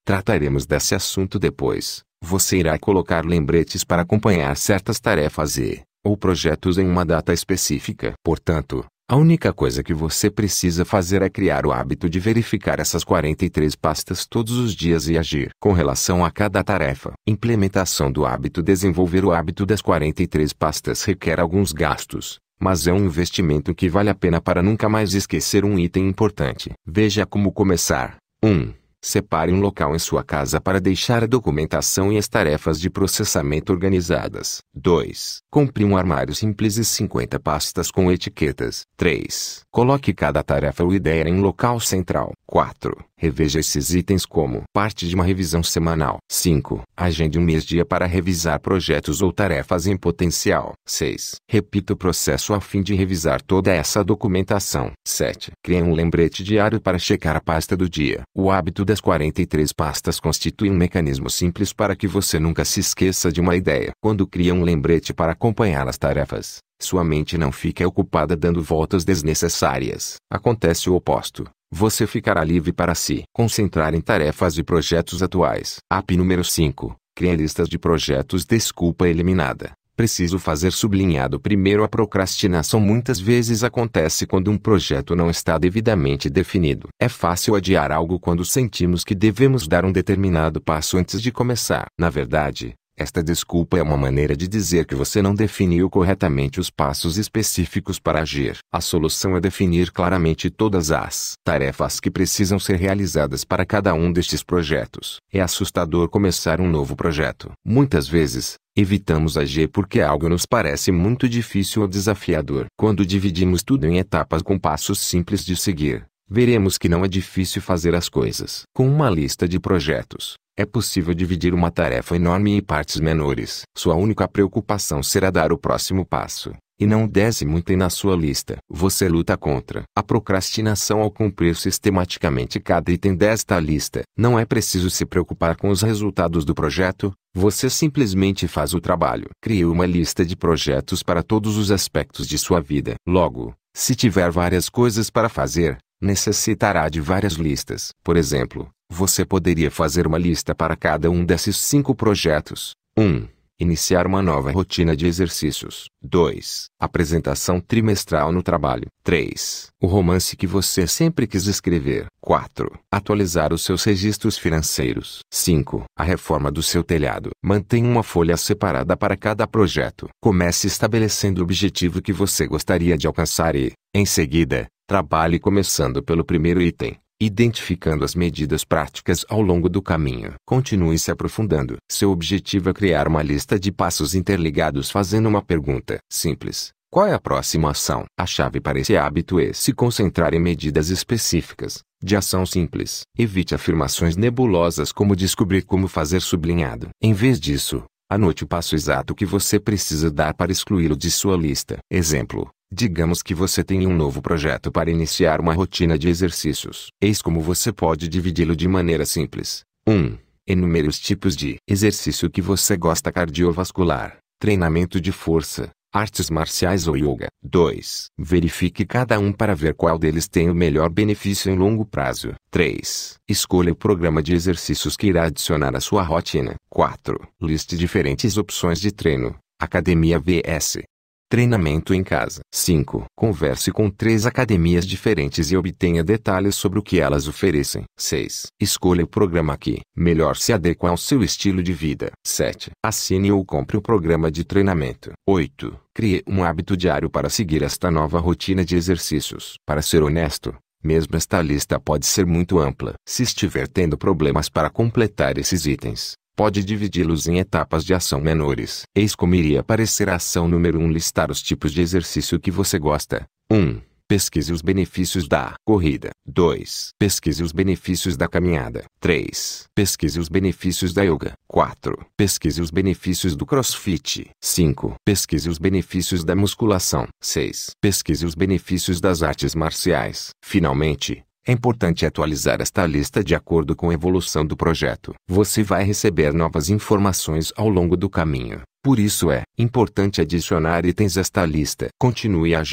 Trataremos desse assunto depois. Você irá colocar lembretes para acompanhar certas tarefas e, ou projetos em uma data específica. Portanto, a única coisa que você precisa fazer é criar o hábito de verificar essas quarenta e três pastas todos os dias e agir com relação a cada tarefa. Implementação do hábito. Desenvolver o hábito das quarenta e três pastas requer alguns gastos, mas é um investimento que vale a pena para nunca mais esquecer um item importante. Veja como começar. um. Separe um local em sua casa para deixar a documentação e as tarefas de processamento organizadas. dois. Compre um armário simples e cinquenta pastas com etiquetas. três. Coloque cada tarefa ou ideia em um local central. quatro. Reveja esses itens como parte de uma revisão semanal. cinco. Agende um mês-dia para revisar projetos ou tarefas em potencial. seis. Repita o processo a fim de revisar toda essa documentação. sete. Crie um lembrete diário para checar a pasta do dia. O hábito das quarenta e três pastas constitui um mecanismo simples para que você nunca se esqueça de uma ideia. Quando cria um lembrete para acompanhar as tarefas, sua mente não fica ocupada dando voltas desnecessárias. Acontece o oposto. Você ficará livre para se concentrar em tarefas e projetos atuais. App número cinco. Crie listas de projetos. Desculpa eliminada. Preciso fazer sublinhado primeiro. A procrastinação muitas vezes acontece quando um projeto não está devidamente definido. É fácil adiar algo quando sentimos que devemos dar um determinado passo antes de começar. Na verdade, esta desculpa é uma maneira de dizer que você não definiu corretamente os passos específicos para agir. A solução é definir claramente todas as tarefas que precisam ser realizadas para cada um destes projetos. É assustador começar um novo projeto. Muitas vezes, evitamos agir porque algo nos parece muito difícil ou desafiador. Quando dividimos tudo em etapas com passos simples de seguir, veremos que não é difícil fazer as coisas. Com uma lista de projetos, é possível dividir uma tarefa enorme em partes menores. Sua única preocupação será dar o próximo passo, e não o décimo item na sua lista. Você luta contra a procrastinação ao cumprir sistematicamente cada item desta lista. Não é preciso se preocupar com os resultados do projeto, você simplesmente faz o trabalho. Crie uma lista de projetos para todos os aspectos de sua vida. Logo, se tiver várias coisas para fazer, necessitará de várias listas. Por exemplo, você poderia fazer uma lista para cada um desses cinco projetos. um. Iniciar uma nova rotina de exercícios. dois. Apresentação trimestral no trabalho. três. O romance que você sempre quis escrever. quatro. Atualizar os seus registros financeiros. cinco. A reforma do seu telhado. Mantenha uma folha separada para cada projeto. Comece estabelecendo o objetivo que você gostaria de alcançar e, em seguida, trabalhe começando pelo primeiro item, identificando as medidas práticas ao longo do caminho. Continue se aprofundando. Seu objetivo é criar uma lista de passos interligados fazendo uma pergunta simples. Qual é a próxima ação? A chave para esse hábito é se concentrar em medidas específicas, de ação simples. Evite afirmações nebulosas como descobrir como fazer sublinhado. Em vez disso, anote o passo exato que você precisa dar para excluí-lo de sua lista. Exemplo. Digamos que você tem um novo projeto para iniciar uma rotina de exercícios. Eis como você pode dividi-lo de maneira simples. um. Enumere os tipos de exercício que você gosta: cardiovascular, treinamento de força, artes marciais ou yoga. dois. Verifique cada um para ver qual deles tem o melhor benefício em longo prazo. três. Escolha o programa de exercícios que irá adicionar à sua rotina. quatro. Liste diferentes opções de treino, academia versus treinamento em casa. cinco. Converse com três academias diferentes e obtenha detalhes sobre o que elas oferecem. seis. Escolha o programa que melhor se adequa ao seu estilo de vida. sete. Assine ou compre o programa de treinamento. oito. Crie um hábito diário para seguir esta nova rotina de exercícios. Para ser honesto, mesmo esta lista pode ser muito ampla. Se estiver tendo problemas para completar esses itens, pode dividi-los em etapas de ação menores. Eis como iria aparecer a ação número um: listar os tipos de exercício que você gosta. um. Pesquise os benefícios da corrida. dois. Pesquise os benefícios da caminhada. três. Pesquise os benefícios da yoga. quatro. Pesquise os benefícios do crossfit. cinco. Pesquise os benefícios da musculação. seis. Pesquise os benefícios das artes marciais. Finalmente, é importante atualizar esta lista de acordo com a evolução do projeto. Você vai receber novas informações ao longo do caminho. Por isso é importante adicionar itens a esta lista. Continue a agir,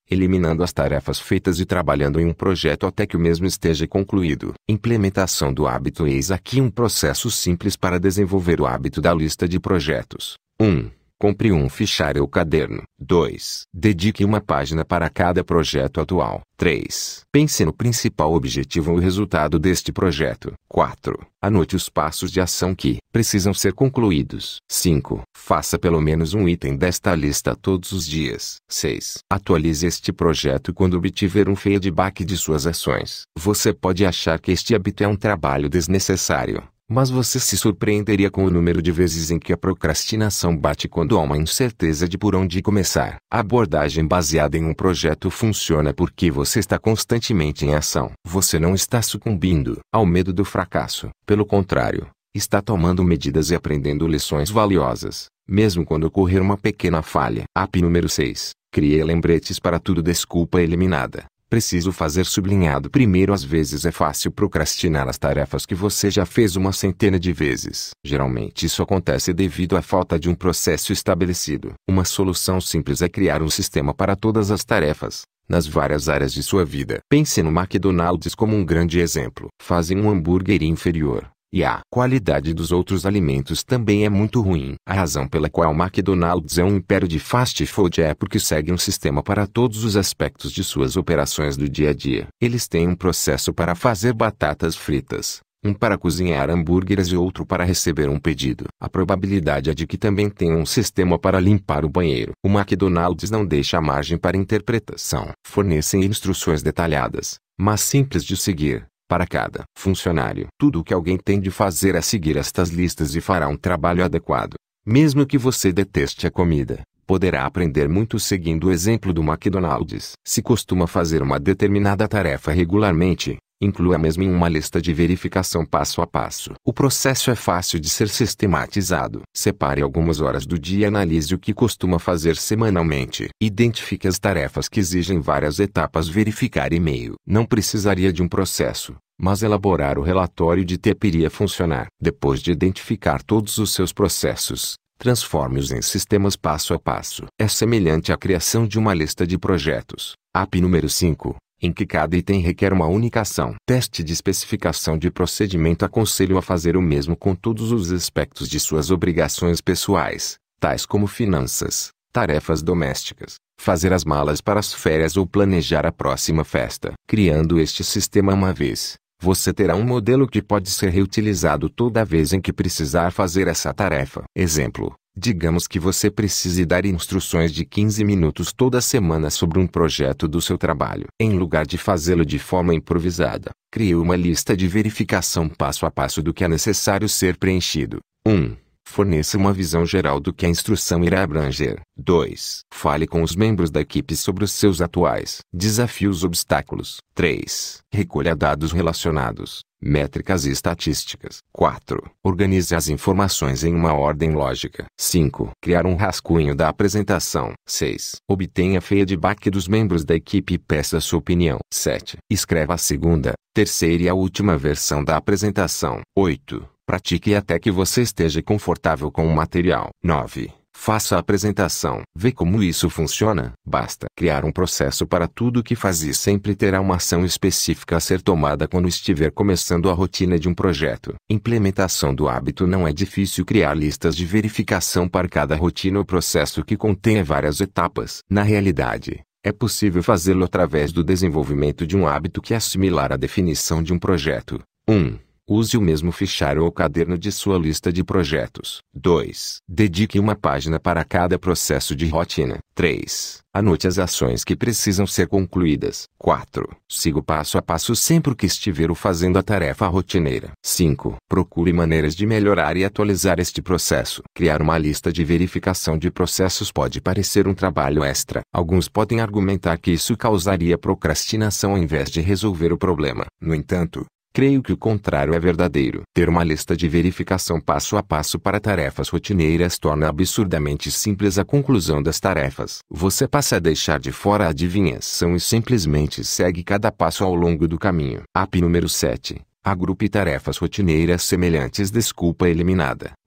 eliminando as tarefas feitas e trabalhando em um projeto até que o mesmo esteja concluído. Implementação do hábito. Eis aqui um processo simples para desenvolver o hábito da lista de projetos. um. Compre um fichário ou caderno. dois. Dedique uma página para cada projeto atual. três. Pense no principal objetivo ou resultado deste projeto. quatro. Anote os passos de ação que precisam ser concluídos. cinco. Faça pelo menos um item desta lista todos os dias. seis. Atualize este projeto quando obtiver um feedback de suas ações. Você pode achar que este hábito é um trabalho desnecessário, mas você se surpreenderia com o número de vezes em que a procrastinação bate quando há uma incerteza de por onde começar. A abordagem baseada em um projeto funciona porque você está constantemente em ação. Você não está sucumbindo ao medo do fracasso. Pelo contrário, está tomando medidas e aprendendo lições valiosas, mesmo quando ocorrer uma pequena falha. App número seis. Crie lembretes para tudo. Desculpa eliminada. Preciso fazer sublinhado primeiro. Às vezes é fácil procrastinar as tarefas que você já fez uma centena de vezes. Geralmente isso acontece devido à falta de um processo estabelecido. Uma solução simples é criar um sistema para todas as tarefas, nas várias áreas de sua vida. Pense no McDonald's como um grande exemplo. Fazem um hambúrguer inferior, e a qualidade dos outros alimentos também é muito ruim. A razão pela qual o McDonald's é um império de fast food é porque segue um sistema para todos os aspectos de suas operações do dia a dia. Eles têm um processo para fazer batatas fritas, um para cozinhar hambúrgueres e outro para receber um pedido. A probabilidade é de que também tenham um sistema para limpar o banheiro. O McDonald's não deixa margem para interpretação. Fornecem instruções detalhadas, mas simples de seguir, para cada funcionário. Tudo o que alguém tem de fazer é seguir estas listas e fará um trabalho adequado. Mesmo que você deteste a comida, poderá aprender muito seguindo o exemplo do McDonald's. Se costuma fazer uma determinada tarefa regularmente, inclua a mesma em uma lista de verificação passo a passo. O processo é fácil de ser sistematizado. Separe algumas horas do dia e analise o que costuma fazer semanalmente. Identifique as tarefas que exigem várias etapas. Verificar e-mail. Não precisaria de um processo, mas elaborar o relatório de T I P iria funcionar. Depois de identificar todos os seus processos, transforme-os em sistemas passo a passo. É semelhante à criação de uma lista de projetos. App número cinco. Em que cada item requer uma única ação. Teste de especificação de procedimento. Aconselho a fazer o mesmo com todos os aspectos de suas obrigações pessoais, tais como finanças, tarefas domésticas, fazer as malas para as férias ou planejar a próxima festa. Criando este sistema uma vez, você terá um modelo que pode ser reutilizado toda vez em que precisar fazer essa tarefa. Exemplo: digamos que você precise dar instruções de quinze minutos toda semana sobre um projeto do seu trabalho. Em lugar de fazê-lo de forma improvisada, crie uma lista de verificação passo a passo do que é necessário ser preenchido. um. Forneça uma visão geral do que a instrução irá abranger. dois. Fale com os membros da equipe sobre os seus atuais desafios e obstáculos. três. Recolha dados relacionados, métricas e estatísticas. quatro. Organize as informações em uma ordem lógica. cinco. Criar um rascunho da apresentação. seis. Obtenha feedback dos membros da equipe e peça sua opinião. sete. Escreva a segunda, terceira e a última versão da apresentação. oito. Pratique até que você esteja confortável com o material. nove. Faça a apresentação. Vê como isso funciona? Basta criar um processo para tudo o que faz e sempre terá uma ação específica a ser tomada quando estiver começando a rotina de um projeto. Implementação do hábito. Não é difícil criar listas de verificação para cada rotina ou processo que contenha várias etapas. Na realidade, é possível fazê-lo através do desenvolvimento de um hábito que é similar à definição de um projeto. um. Use o mesmo fichário ou caderno de sua lista de projetos. dois. Dedique uma página para cada processo de rotina. três. Anote as ações que precisam ser concluídas. quatro. Siga o passo a passo sempre que estiver fazendo a tarefa rotineira. cinco. Procure maneiras de melhorar e atualizar este processo. Criar uma lista de verificação de processos pode parecer um trabalho extra. Alguns podem argumentar que isso causaria procrastinação ao invés de resolver o problema. No entanto, creio que o contrário é verdadeiro. Ter uma lista de verificação passo a passo para tarefas rotineiras torna absurdamente simples a conclusão das tarefas. Você passa a deixar de fora a adivinhação e simplesmente segue cada passo ao longo do caminho. App número sete. Agrupe tarefas rotineiras semelhantes. Desculpa eliminada.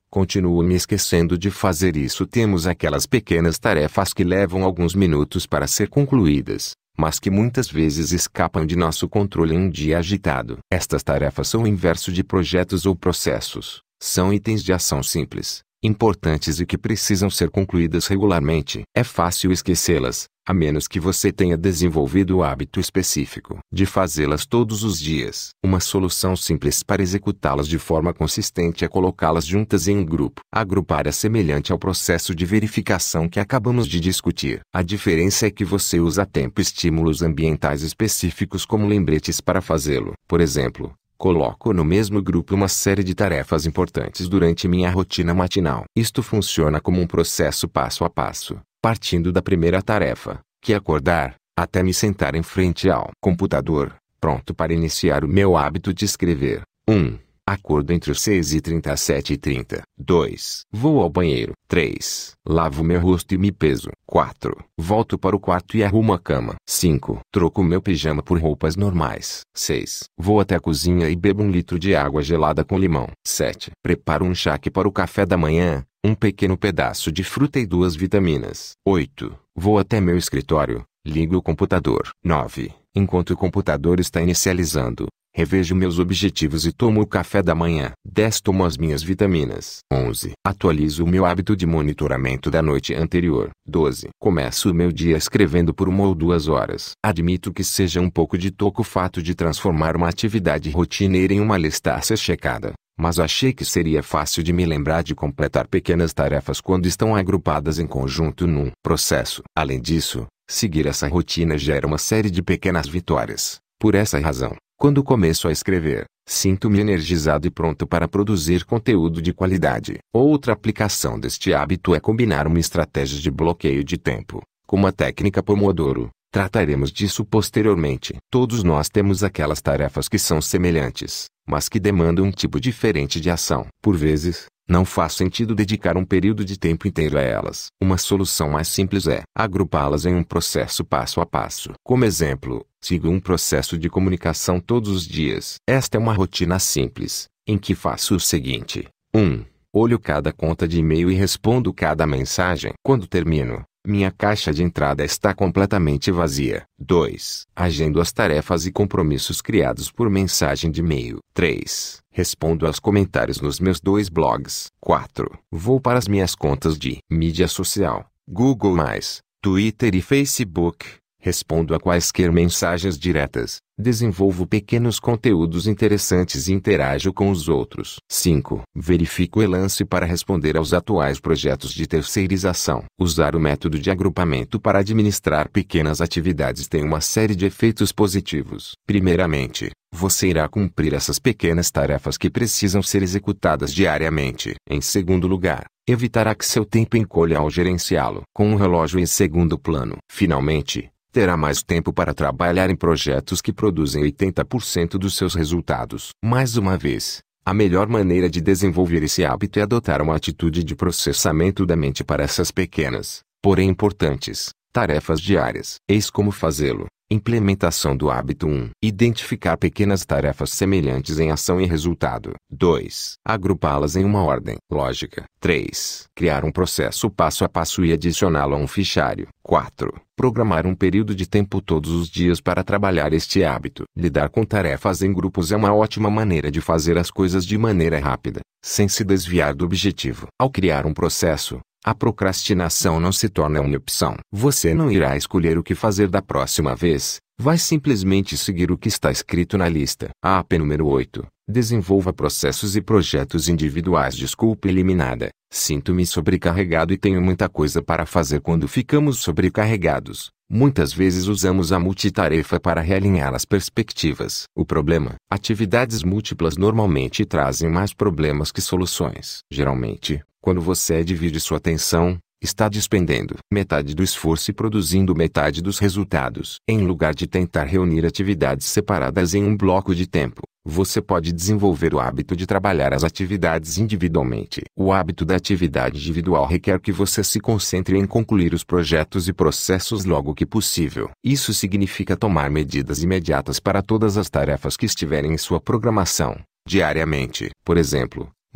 continuo me esquecendo de fazer isso. Temos aquelas pequenas tarefas que levam alguns minutos para ser concluídas, mas que muitas vezes escapam de nosso controle em um dia agitado. Estas tarefas são o inverso de projetos ou processos. São itens de ação simples, importantes e que precisam ser concluídas regularmente. É fácil esquecê-las, a menos que você tenha desenvolvido o hábito específico de fazê-las todos os dias. Uma solução simples para executá-las de forma consistente é colocá-las juntas em um grupo. Agrupar é semelhante ao processo de verificação que acabamos de discutir. A diferença é que você usa tempo e estímulos ambientais específicos como lembretes para fazê-lo. Por exemplo, coloco no mesmo grupo uma série de tarefas importantes durante minha rotina matinal. Isto funciona como um processo passo a passo, partindo da primeira tarefa, que é acordar, até me sentar em frente ao computador, pronto para iniciar o meu hábito de escrever. um. Acordo entre os seis e trinta e sete e trinta. dois. Vou ao banheiro. três. Lavo meu rosto e me peso. quatro. Volto para o quarto e arrumo a cama. cinco. Troco meu pijama por roupas normais. seis. Vou até a cozinha e bebo um litro de água gelada com limão. sete. Preparo um chá que para o café da manhã, um pequeno pedaço de fruta e duas vitaminas. oito. Vou até meu escritório, ligo o computador. nove. Enquanto o computador está inicializando, revejo meus objetivos e tomo o café da manhã. dez. Tomo as minhas vitaminas. onze. Atualizo o meu hábito de monitoramento da noite anterior. doze. Começo o meu dia escrevendo por uma ou duas horas. Admito que seja um pouco de toco o fato de transformar uma atividade rotineira em uma lista a ser checada, mas achei que seria fácil de me lembrar de completar pequenas tarefas quando estão agrupadas em conjunto num processo. Além disso, seguir essa rotina gera uma série de pequenas vitórias. Por essa razão, quando começo a escrever, sinto-me energizado e pronto para produzir conteúdo de qualidade. Outra aplicação deste hábito é combinar uma estratégia de bloqueio de tempo, como a técnica Pomodoro. Trataremos disso posteriormente. Todos nós temos aquelas tarefas que são semelhantes, mas que demandam um tipo diferente de ação. Por vezes, não faz sentido dedicar um período de tempo inteiro a elas. Uma solução mais simples é agrupá-las em um processo passo a passo. Como exemplo, sigo um processo de comunicação todos os dias. Esta é uma rotina simples, em que faço o seguinte. um. Olho cada conta de e-mail e respondo cada mensagem. Quando termino, minha caixa de entrada está completamente vazia. dois. Agendo as tarefas e compromissos criados por mensagem de e-mail. três. Respondo aos comentários nos meus dois blogs. quatro. Vou para as minhas contas de mídia social, Google mais, Twitter e Facebook. Respondo a quaisquer mensagens diretas, desenvolvo pequenos conteúdos interessantes e interajo com os outros. cinco. Verifico o e-lance para responder aos atuais projetos de terceirização. Usar o método de agrupamento para administrar pequenas atividades tem uma série de efeitos positivos. Primeiramente, você irá cumprir essas pequenas tarefas que precisam ser executadas diariamente. Em segundo lugar, evitará que seu tempo encolha ao gerenciá-lo com um relógio em segundo plano. Finalmente, terá mais tempo para trabalhar em projetos que produzem oitenta por cento dos seus resultados. Mais uma vez, a melhor maneira de desenvolver esse hábito é adotar uma atitude de processamento da mente para essas pequenas, porém importantes, tarefas diárias. Eis como fazê-lo. Implementação do hábito um. Identificar pequenas tarefas semelhantes em ação e resultado. dois. Agrupá-las em uma ordem lógica. três. Criar um processo passo a passo e adicioná-lo a um fichário. quatro. Programar um período de tempo todos os dias para trabalhar este hábito. Lidar com tarefas em grupos é uma ótima maneira de fazer as coisas de maneira rápida, sem se desviar do objetivo. Ao criar um processo, a procrastinação não se torna uma opção. Você não irá escolher o que fazer da próxima vez, vai simplesmente seguir o que está escrito na lista. A P número oito. Desenvolva processos e projetos individuais. Desculpa eliminada. Sinto-me sobrecarregado e tenho muita coisa para fazer. Quando ficamos sobrecarregados, muitas vezes usamos a multitarefa para realinhar as perspectivas. O problema: atividades múltiplas normalmente trazem mais problemas que soluções. Geralmente, quando você divide sua atenção, está despendendo metade do esforço e produzindo metade dos resultados. Em lugar de tentar reunir atividades separadas em um bloco de tempo, você pode desenvolver o hábito de trabalhar as atividades individualmente. O hábito da atividade individual requer que você se concentre em concluir os projetos e processos logo que possível. Isso significa tomar medidas imediatas para todas as tarefas que estiverem em sua programação, diariamente. Por exemplo,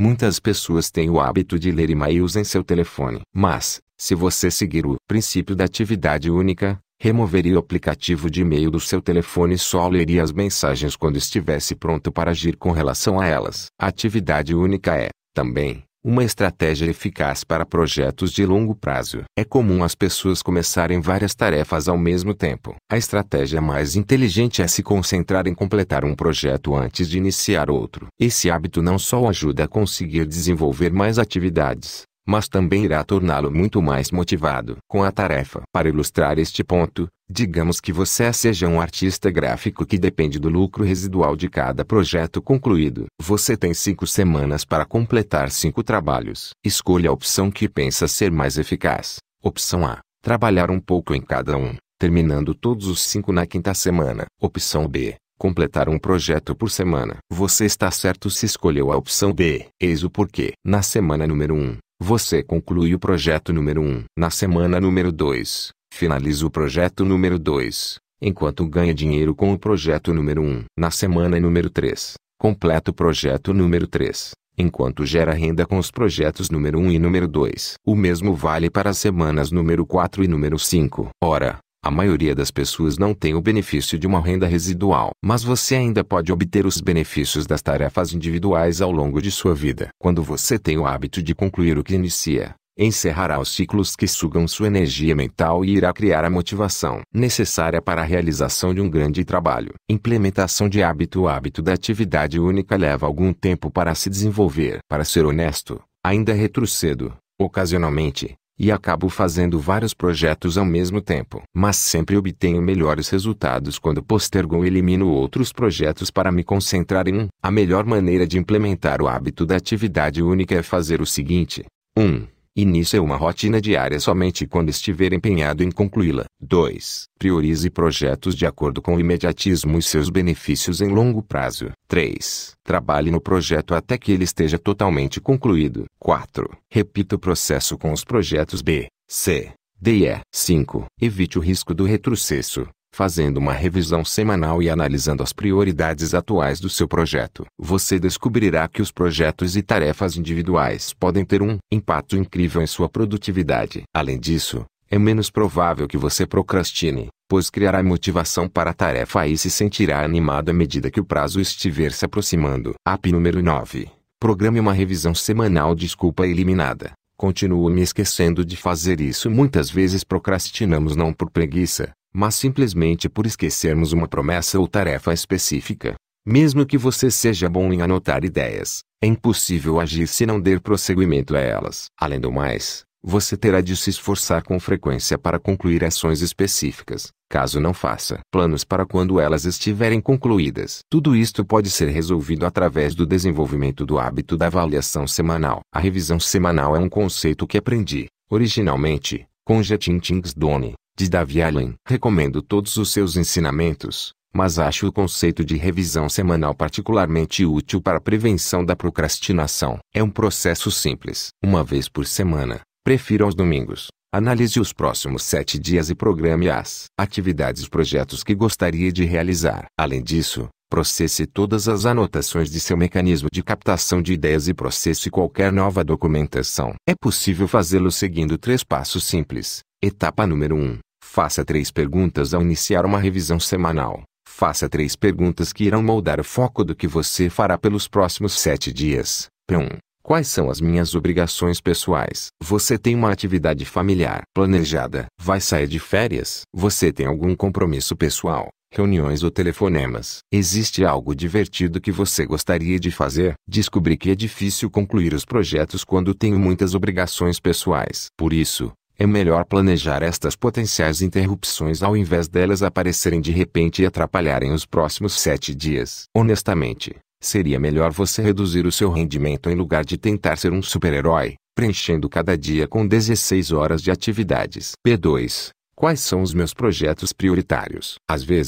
Muitas pessoas têm o hábito de ler e-mails em seu telefone. Mas, se você seguir o princípio da atividade única, removeria o aplicativo de e-mail do seu telefone e só leria as mensagens quando estivesse pronto para agir com relação a elas. A atividade única é, também, uma estratégia eficaz para projetos de longo prazo. É comum as pessoas começarem várias tarefas ao mesmo tempo. A estratégia mais inteligente é se concentrar em completar um projeto antes de iniciar outro. Esse hábito não só o ajuda a conseguir desenvolver mais atividades, mas também irá torná-lo muito mais motivado com a tarefa. Para ilustrar este ponto, digamos que você seja um artista gráfico que depende do lucro residual de cada projeto concluído. Você tem cinco semanas para completar cinco trabalhos. Escolha a opção que pensa ser mais eficaz. Opção A: trabalhar um pouco em cada um, terminando todos os cinco na quinta semana. Opção B: completar um projeto por semana. Você está certo se escolheu a opção B. Eis o porquê. Na semana número um, você conclui o projeto número um. Na semana número dois, finaliza o projeto número dois, enquanto ganha dinheiro com o projeto número um. Na semana número três, completa o projeto número três, enquanto gera renda com os projetos número um e número dois. O mesmo vale para as semanas número quatro e número cinco. Ora, a maioria das pessoas não tem o benefício de uma renda residual, mas você ainda pode obter os benefícios das tarefas individuais ao longo de sua vida. Quando você tem o hábito de concluir o que inicia, encerrará os ciclos que sugam sua energia mental e irá criar a motivação necessária para a realização de um grande trabalho. Implementação de hábito. O hábito da atividade única leva algum tempo para se desenvolver. Para ser honesto, ainda retrocedo, ocasionalmente, e acabo fazendo vários projetos ao mesmo tempo. Mas sempre obtenho melhores resultados quando postergo ou elimino outros projetos para me concentrar em um. A melhor maneira de implementar o hábito da atividade única é fazer o seguinte: um. Inicie uma rotina diária somente quando estiver empenhado em concluí-la. dois. Priorize projetos de acordo com o imediatismo e seus benefícios em longo prazo. três. Trabalhe no projeto até que ele esteja totalmente concluído. quatro. Repita o processo com os projetos B, C, D e E. cinco. Evite o risco do retrocesso, fazendo uma revisão semanal e analisando as prioridades atuais do seu projeto. Você descobrirá que os projetos e tarefas individuais podem ter um impacto incrível em sua produtividade. Além disso, é menos provável que você procrastine, pois criará motivação para a tarefa e se sentirá animado à medida que o prazo estiver se aproximando. App número nove. Programe uma revisão semanal. Desculpa eliminada. Continuo me esquecendo de fazer isso. Muitas vezes procrastinamos não por preguiça, mas simplesmente por esquecermos uma promessa ou tarefa específica. Mesmo que você seja bom em anotar ideias, é impossível agir se não der prosseguimento a elas. Além do mais, você terá de se esforçar com frequência para concluir ações específicas, caso não faça planos para quando elas estiverem concluídas. Tudo isto pode ser resolvido através do desenvolvimento do hábito da avaliação semanal. A revisão semanal é um conceito que aprendi, originalmente, com Getting Things Done, de David Allen. Recomendo todos os seus ensinamentos, mas acho o conceito de revisão semanal particularmente útil para a prevenção da procrastinação. É um processo simples. Uma vez por semana, prefiro aos domingos, analise os próximos sete dias e programe as atividades e projetos que gostaria de realizar. Além disso, processe todas as anotações de seu mecanismo de captação de ideias e processe qualquer nova documentação. É possível fazê-lo seguindo três passos simples. Etapa número um. Faça três perguntas ao iniciar uma revisão semanal. Faça três perguntas que irão moldar o foco do que você fará pelos próximos sete dias. P um. Quais são as minhas obrigações pessoais? Você tem uma atividade familiar planejada? Vai sair de férias? Você tem algum compromisso pessoal? Reuniões ou telefonemas? Existe algo divertido que você gostaria de fazer? Descobri que é difícil concluir os projetos quando tenho muitas obrigações pessoais. Por isso, é melhor planejar estas potenciais interrupções ao invés delas aparecerem de repente e atrapalharem os próximos sete dias. Honestamente, seria melhor você reduzir o seu rendimento em lugar de tentar ser um super-herói, preenchendo cada dia com dezesseis horas de atividades. P dois. Quais são os meus projetos prioritários? Às vezes,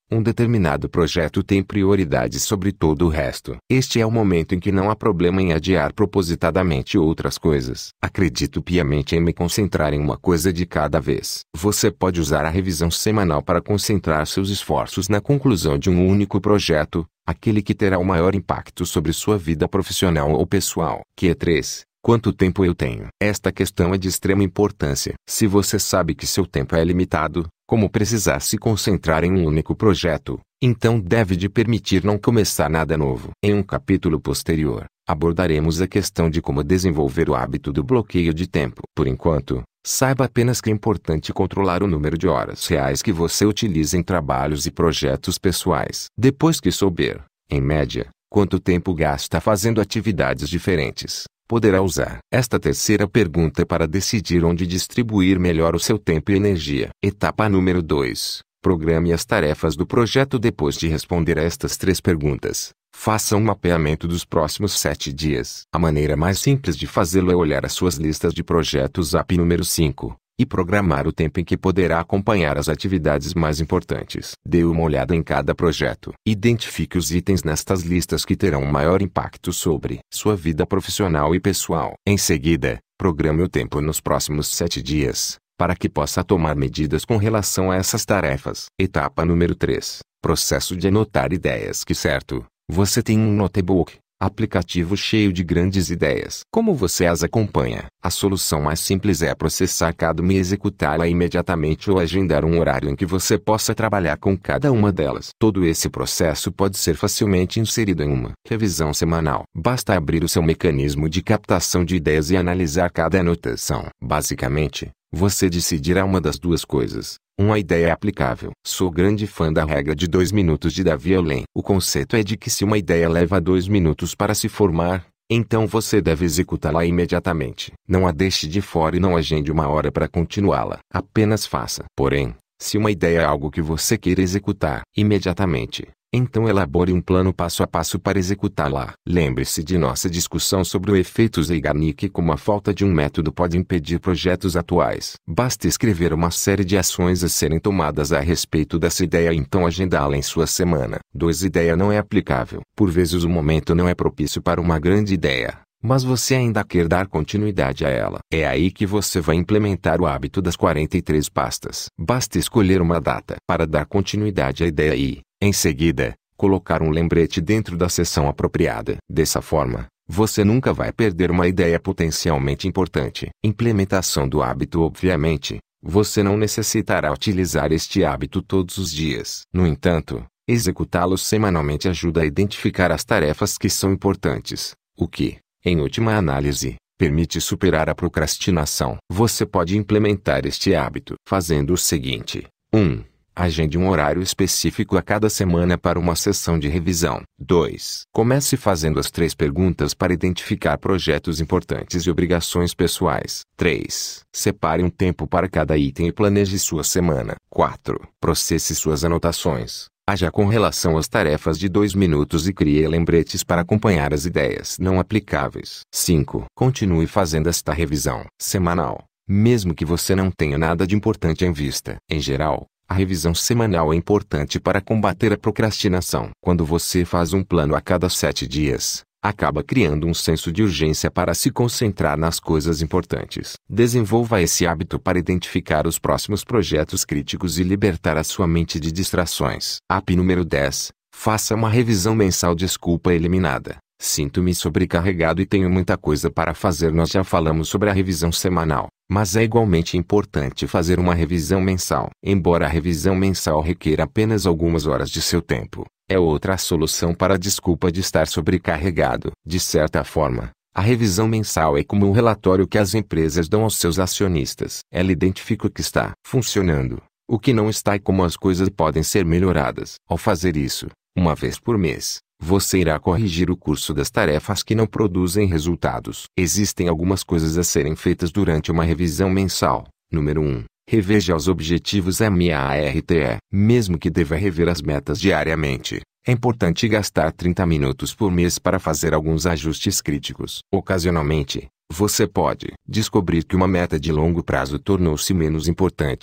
Um determinado projeto tem prioridade sobre todo o resto. Este é o momento em que não há problema em adiar propositadamente outras coisas. Acredito piamente em me concentrar em uma coisa de cada vez. Você pode usar a revisão semanal para concentrar seus esforços na conclusão de um único projeto, aquele que terá o maior impacto sobre sua vida profissional ou pessoal. Q três. Quanto tempo eu tenho? Esta questão é de extrema importância. Se você sabe que seu tempo é limitado, como precisar se concentrar em um único projeto, então deve de permitir não começar nada novo. Em um capítulo posterior, abordaremos a questão de como desenvolver o hábito do bloqueio de tempo. Por enquanto, saiba apenas que é importante controlar o número de horas reais que você utiliza em trabalhos e projetos pessoais. Depois que souber, em média, quanto tempo gasta fazendo atividades diferentes, poderá usar esta terceira pergunta para decidir onde distribuir melhor o seu tempo e energia. Etapa número dois. Programe as tarefas do projeto. Depois de responder a estas três perguntas, faça um mapeamento dos próximos sete dias. A maneira mais simples de fazê-lo é olhar as suas listas de projetos A P número cinco. E programar o tempo em que poderá acompanhar as atividades mais importantes. Dê uma olhada em cada projeto. Identifique os itens nestas listas que terão maior impacto sobre sua vida profissional e pessoal. Em seguida, programe o tempo nos próximos sete dias, para que possa tomar medidas com relação a essas tarefas. Etapa número três. Processo de anotar ideias. Que certo, você tem um notebook, aplicativo cheio de grandes ideias. Como você as acompanha? A solução mais simples é processar cada uma e executá-la imediatamente ou agendar um horário em que você possa trabalhar com cada uma delas. Todo esse processo pode ser facilmente inserido em uma revisão semanal. Basta abrir o seu mecanismo de captação de ideias e analisar cada anotação. Basicamente, você decidirá uma das duas coisas. Uma ideia é aplicável. Sou grande fã da regra de dois minutos de Davi Allen. O conceito é de que se uma ideia leva dois minutos para se formar, então você deve executá-la imediatamente. Não a deixe de fora e não agende uma hora para continuá-la. Apenas faça. Porém, se uma ideia é algo que você queira executar imediatamente, então elabore um plano passo a passo para executá-la. Lembre-se de nossa discussão sobre o efeito Zeigarnik e como a falta de um método pode impedir projetos atuais. Basta escrever uma série de ações a serem tomadas a respeito dessa ideia e então agendá-la em sua semana. dois Ideia não é aplicável. Por vezes o momento não é propício para uma grande ideia, mas você ainda quer dar continuidade a ela. É aí que você vai implementar o hábito das quarenta e três pastas. Basta escolher uma data para dar continuidade à ideia e, em seguida, colocar um lembrete dentro da seção apropriada. Dessa forma, você nunca vai perder uma ideia potencialmente importante. Implementação do hábito. Obviamente, você não necessitará utilizar este hábito todos os dias. No entanto, executá-lo semanalmente ajuda a identificar as tarefas que são importantes, o que, em última análise, permite superar a procrastinação. Você pode implementar este hábito fazendo o seguinte: um. Agende um horário específico a cada semana para uma sessão de revisão. dois. Comece fazendo as três perguntas para identificar projetos importantes e obrigações pessoais. três. Separe um tempo para cada item e planeje sua semana. quatro. Processe suas anotações. Haja com relação às tarefas de dois minutos e crie lembretes para acompanhar as ideias não aplicáveis. cinco. Continue fazendo esta revisão semanal, mesmo que você não tenha nada de importante em vista. Em geral, a revisão semanal é importante para combater a procrastinação. Quando você faz um plano a cada sete dias, acaba criando um senso de urgência para se concentrar nas coisas importantes. Desenvolva esse hábito para identificar os próximos projetos críticos e libertar a sua mente de distrações. A P número dez. Faça uma revisão mensal. Desculpa eliminada. Sinto-me sobrecarregado e tenho muita coisa para fazer. Nós já falamos sobre a revisão semanal, mas é igualmente importante fazer uma revisão mensal. Embora a revisão mensal requeira apenas algumas horas de seu tempo, é outra solução para a desculpa de estar sobrecarregado. De certa forma, a revisão mensal é como um relatório que as empresas dão aos seus acionistas. Ela identifica o que está funcionando, o que não está e como as coisas podem ser melhoradas. Ao fazer isso, uma vez por mês, você irá corrigir o curso das tarefas que não produzem resultados. Existem algumas coisas a serem feitas durante uma revisão mensal. Número um. Reveja os objetivos MARTE. Mesmo que deva rever as metas diariamente, é importante gastar trinta minutos por mês para fazer alguns ajustes críticos. Ocasionalmente, você pode descobrir que uma meta de longo prazo tornou-se menos importante,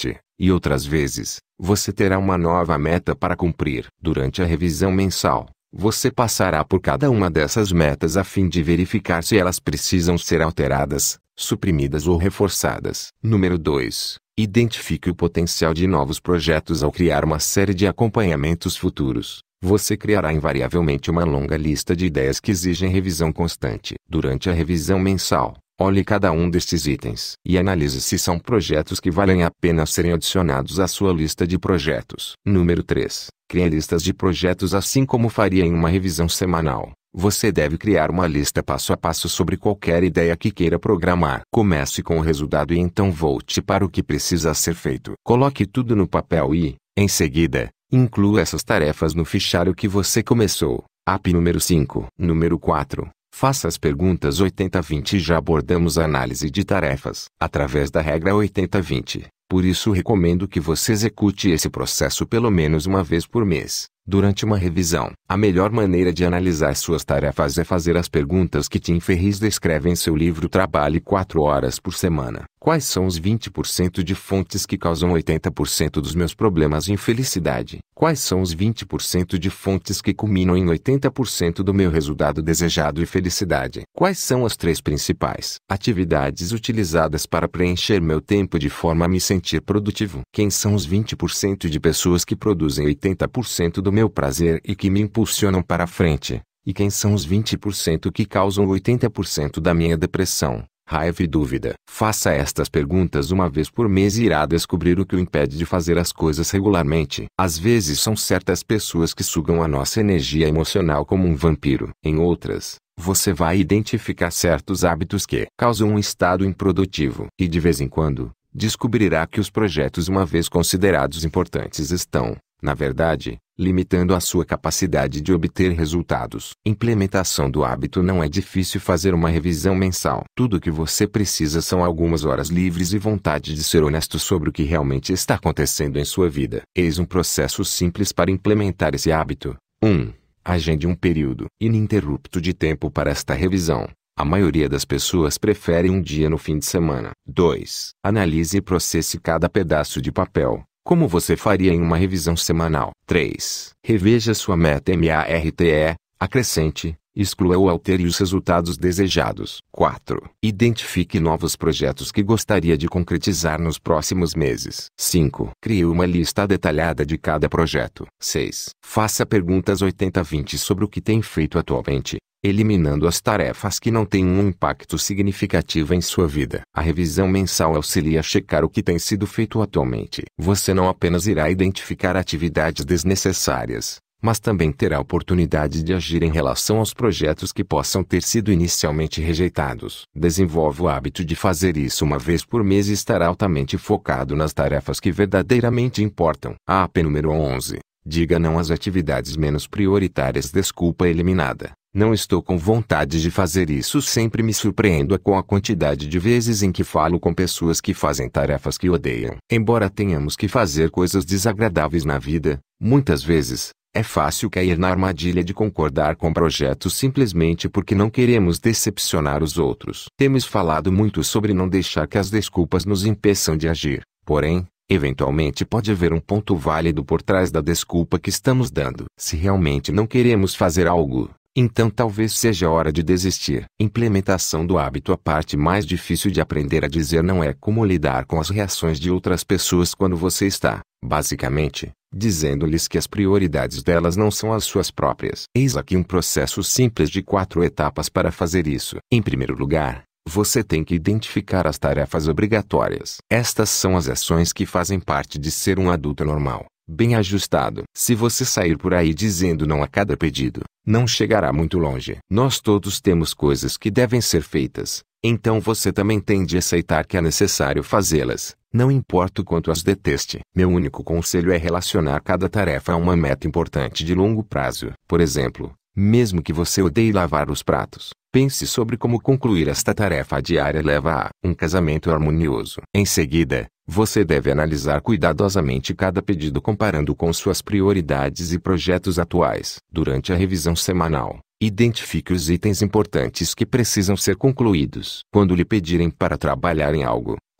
e outras vezes, você terá uma nova meta para cumprir. Durante a revisão mensal, você passará por cada uma dessas metas a fim de verificar se elas precisam ser alteradas, suprimidas ou reforçadas. Número dois. Identifique o potencial de novos projetos ao criar uma série de acompanhamentos futuros. Você criará invariavelmente uma longa lista de ideias que exigem revisão constante. Durante a revisão mensal, olhe cada um destes itens e analise se são projetos que valem a pena serem adicionados à sua lista de projetos. Número três. Crie listas de projetos assim como faria em uma revisão semanal. Você deve criar uma lista passo a passo sobre qualquer ideia que queira programar. Comece com o resultado e então volte para o que precisa ser feito. Coloque tudo no papel e, em seguida, inclua essas tarefas no fichário que você começou. App número cinco. Número quatro. Faça as perguntas oitenta vinte. Já abordamos a análise de tarefas através da regra oitenta vinte. Por isso recomendo que você execute esse processo pelo menos uma vez por mês. Durante uma revisão, a melhor maneira de analisar suas tarefas é fazer as perguntas que Tim Ferriss descreve em seu livro Trabalhe quatro horas por semana. Quais são os vinte por cento de fontes que causam oitenta por cento dos meus problemas de infelicidade? Quais são os vinte por cento de fontes que culminam em oitenta por cento do meu resultado desejado e felicidade? Quais são as três principais atividades utilizadas para preencher meu tempo de forma a me sentir produtivo? Quem são os vinte por cento de pessoas que produzem oitenta por cento do meu prazer e que me impulsionam para a frente? E quem são os vinte por cento que causam oitenta por cento da minha depressão, raiva e dúvida? Faça estas perguntas uma vez por mês e irá descobrir o que o impede de fazer as coisas regularmente. Às vezes são certas pessoas que sugam a nossa energia emocional como um vampiro. Em outras, você vai identificar certos hábitos que causam um estado improdutivo. E de vez em quando, descobrirá que os projetos uma vez considerados importantes estão, na verdade, limitando a sua capacidade de obter resultados. Implementação do hábito. Não é difícil fazer uma revisão mensal. Tudo o que você precisa são algumas horas livres e vontade de ser honesto sobre o que realmente está acontecendo em sua vida. Eis um processo simples para implementar esse hábito. um. Agende um período ininterrupto de tempo para esta revisão. A maioria das pessoas prefere um dia no fim de semana. dois. Analise e processe cada pedaço de papel, como você faria em uma revisão semanal. três. Reveja sua meta MARTE, acrescente, exclua ou altere os resultados desejados. quatro. Identifique novos projetos que gostaria de concretizar nos próximos meses. cinco. Crie uma lista detalhada de cada projeto. seis. Faça perguntas oitenta vinte sobre o que tem feito atualmente, eliminando as tarefas que não têm um impacto significativo em sua vida. A revisão mensal auxilia a checar o que tem sido feito atualmente. Você não apenas irá identificar atividades desnecessárias, mas também terá a oportunidade de agir em relação aos projetos que possam ter sido inicialmente rejeitados. Desenvolva o hábito de fazer isso uma vez por mês e estará altamente focado nas tarefas que verdadeiramente importam. A App número onze. Diga não às atividades menos prioritárias. Desculpa eliminada. Não estou com vontade de fazer isso. Sempre me surpreendo com a quantidade de vezes em que falo com pessoas que fazem tarefas que odeiam. Embora tenhamos que fazer coisas desagradáveis na vida, muitas vezes, é fácil cair na armadilha de concordar com projetos simplesmente porque não queremos decepcionar os outros. Temos falado muito sobre não deixar que as desculpas nos impeçam de agir. Porém, eventualmente pode haver um ponto válido por trás da desculpa que estamos dando. Se realmente não queremos fazer algo, então talvez seja hora de desistir. Implementação do hábito. A parte mais difícil de aprender a dizer não é como lidar com as reações de outras pessoas quando você está, basicamente, dizendo-lhes que as prioridades delas não são as suas próprias. Eis aqui um processo simples de quatro etapas para fazer isso. Em primeiro lugar, você tem que identificar as tarefas obrigatórias. Estas são as ações que fazem parte de ser um adulto normal, bem ajustado. Se você sair por aí dizendo não a cada pedido, não chegará muito longe. Nós todos temos coisas que devem ser feitas, então você também tem de aceitar que é necessário fazê-las, não importa o quanto as deteste. Meu único conselho é relacionar cada tarefa a uma meta importante de longo prazo. Por exemplo, mesmo que você odeie lavar os pratos, pense sobre como concluir esta tarefa diária leva a um casamento harmonioso. Em seguida, você deve analisar cuidadosamente cada pedido comparando com suas prioridades e projetos atuais. Durante a revisão semanal, identifique os itens importantes que precisam ser concluídos. Quando lhe pedirem para trabalhar em algo,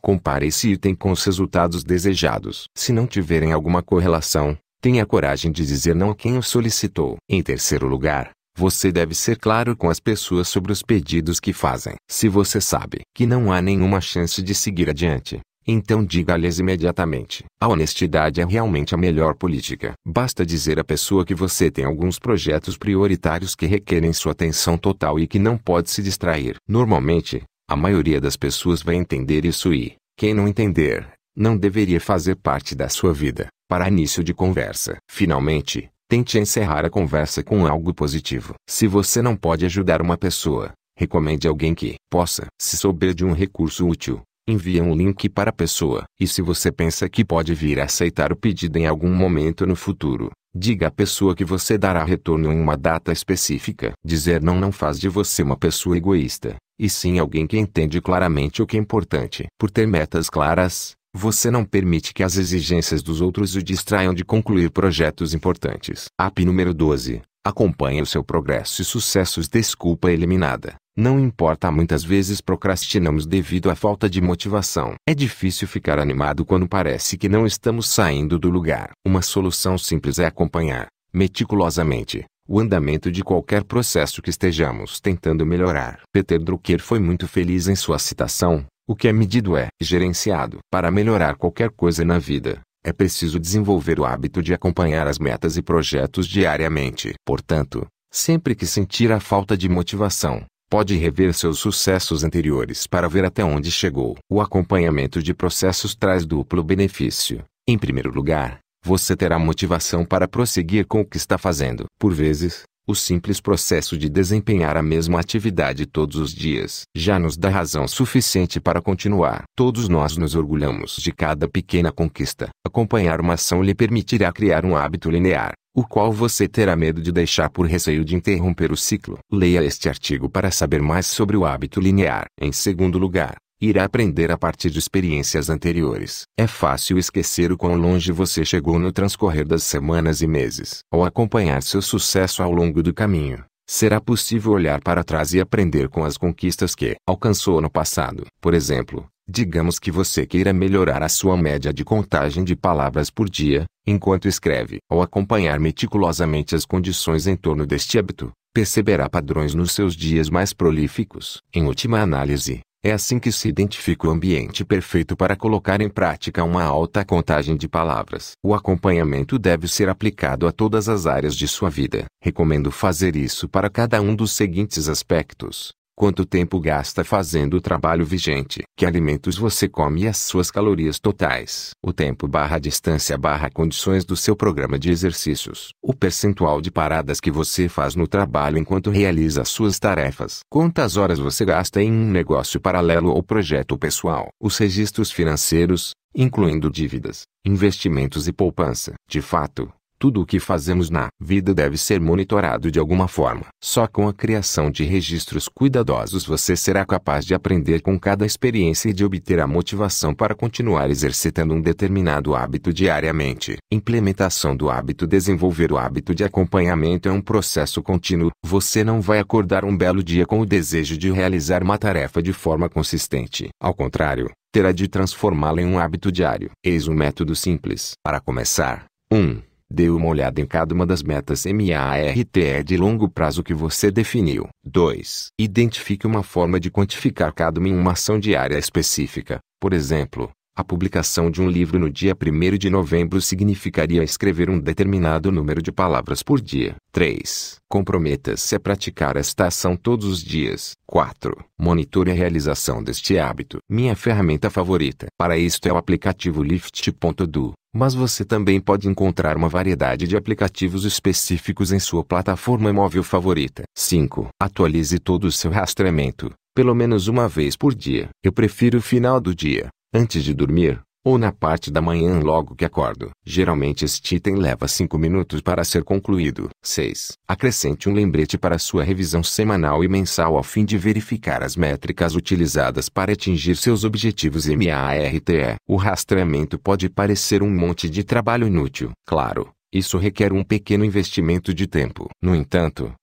Compare esse item com os resultados desejados. Se não tiverem alguma correlação, tenha coragem de dizer não a quem o solicitou. Em terceiro lugar, você deve ser claro com as pessoas sobre os pedidos que fazem. Se você sabe que não há nenhuma chance de seguir adiante, então diga-lhes imediatamente. A honestidade é realmente a melhor política. Basta dizer à pessoa que você tem alguns projetos prioritários que requerem sua atenção total e que não pode se distrair. Normalmente, a maioria das pessoas vai entender isso e, quem não entender, não deveria fazer parte da sua vida. Para início de conversa. Finalmente, tente encerrar a conversa com algo positivo. Se você não pode ajudar uma pessoa, recomende alguém que possa. Se souber de um recurso útil, envie um link para a pessoa. E se você pensa que pode vir a aceitar o pedido em algum momento no futuro, diga à pessoa que você dará retorno em uma data específica. Dizer não não faz de você uma pessoa egoísta, e sim alguém que entende claramente o que é importante. Por ter metas claras, você não permite que as exigências dos outros o distraiam de concluir projetos importantes. App número doze. Acompanhe o seu progresso e sucessos. Desculpa eliminada. Não importa, muitas vezes procrastinamos devido à falta de motivação. É difícil ficar animado quando parece que não estamos saindo do lugar. Uma solução simples é acompanhar, meticulosamente, o andamento de qualquer processo que estejamos tentando melhorar. Peter Drucker foi muito feliz em sua citação: o que é medido é gerenciado. Para melhorar qualquer coisa na vida, é preciso desenvolver o hábito de acompanhar as metas e projetos diariamente. Portanto, sempre que sentir a falta de motivação, pode rever seus sucessos anteriores para ver até onde chegou. O acompanhamento de processos traz duplo benefício. Em primeiro lugar, você terá motivação para prosseguir com o que está fazendo. Por vezes, o simples processo de desempenhar a mesma atividade todos os dias já nos dá razão suficiente para continuar. Todos nós nos orgulhamos de cada pequena conquista. Acompanhar uma ação lhe permitirá criar um hábito linear, o qual você terá medo de deixar por receio de interromper o ciclo. Leia este artigo para saber mais sobre o hábito linear. Em segundo lugar, irá aprender a partir de experiências anteriores. É fácil esquecer o quão longe você chegou no transcorrer das semanas e meses. Ao acompanhar seu sucesso ao longo do caminho, será possível olhar para trás e aprender com as conquistas que alcançou no passado. Por exemplo, digamos que você queira melhorar a sua média de contagem de palavras por dia, enquanto escreve. Ao acompanhar meticulosamente as condições em torno deste hábito, perceberá padrões nos seus dias mais prolíficos. Em última análise, é assim que se identifica o ambiente perfeito para colocar em prática uma alta contagem de palavras. O acompanhamento deve ser aplicado a todas as áreas de sua vida. Recomendo fazer isso para cada um dos seguintes aspectos: quanto tempo gasta fazendo o trabalho vigente, que alimentos você come e as suas calorias totais, o tempo barra distância barra condições do seu programa de exercícios, o percentual de paradas que você faz no trabalho enquanto realiza as suas tarefas, quantas horas você gasta em um negócio paralelo ou projeto pessoal, os registros financeiros, incluindo dívidas, investimentos e poupança. De fato, tudo o que fazemos na vida deve ser monitorado de alguma forma. Só com a criação de registros cuidadosos você será capaz de aprender com cada experiência e de obter a motivação para continuar exercitando um determinado hábito diariamente. Implementação do hábito. Desenvolver o hábito de acompanhamento é um processo contínuo. Você não vai acordar um belo dia com o desejo de realizar uma tarefa de forma consistente. Ao contrário, terá de transformá-la em um hábito diário. Eis um método simples. Para começar: um. Dê uma olhada em cada uma das metas MARTE de longo prazo que você definiu. dois. Identifique uma forma de quantificar cada uma em uma ação diária específica. Por exemplo, a publicação de um livro no dia primeiro de novembro significaria escrever um determinado número de palavras por dia. três. Comprometa-se a praticar esta ação todos os dias. quatro. Monitore a realização deste hábito. Minha ferramenta favorita para isto é o aplicativo Lift ponto do. Mas você também pode encontrar uma variedade de aplicativos específicos em sua plataforma móvel favorita. cinco. Atualize todo o seu rastreamento, pelo menos uma vez por dia. Eu prefiro o final do dia, antes de dormir, ou na parte da manhã logo que acordo. Geralmente este item leva cinco minutos para ser concluído. seis. Acrescente um lembrete para sua revisão semanal e mensal ao fim de verificar as métricas utilizadas para atingir seus objetivos MARTE. O rastreamento pode parecer um monte de trabalho inútil. Claro, isso requer um pequeno investimento de tempo. No entanto,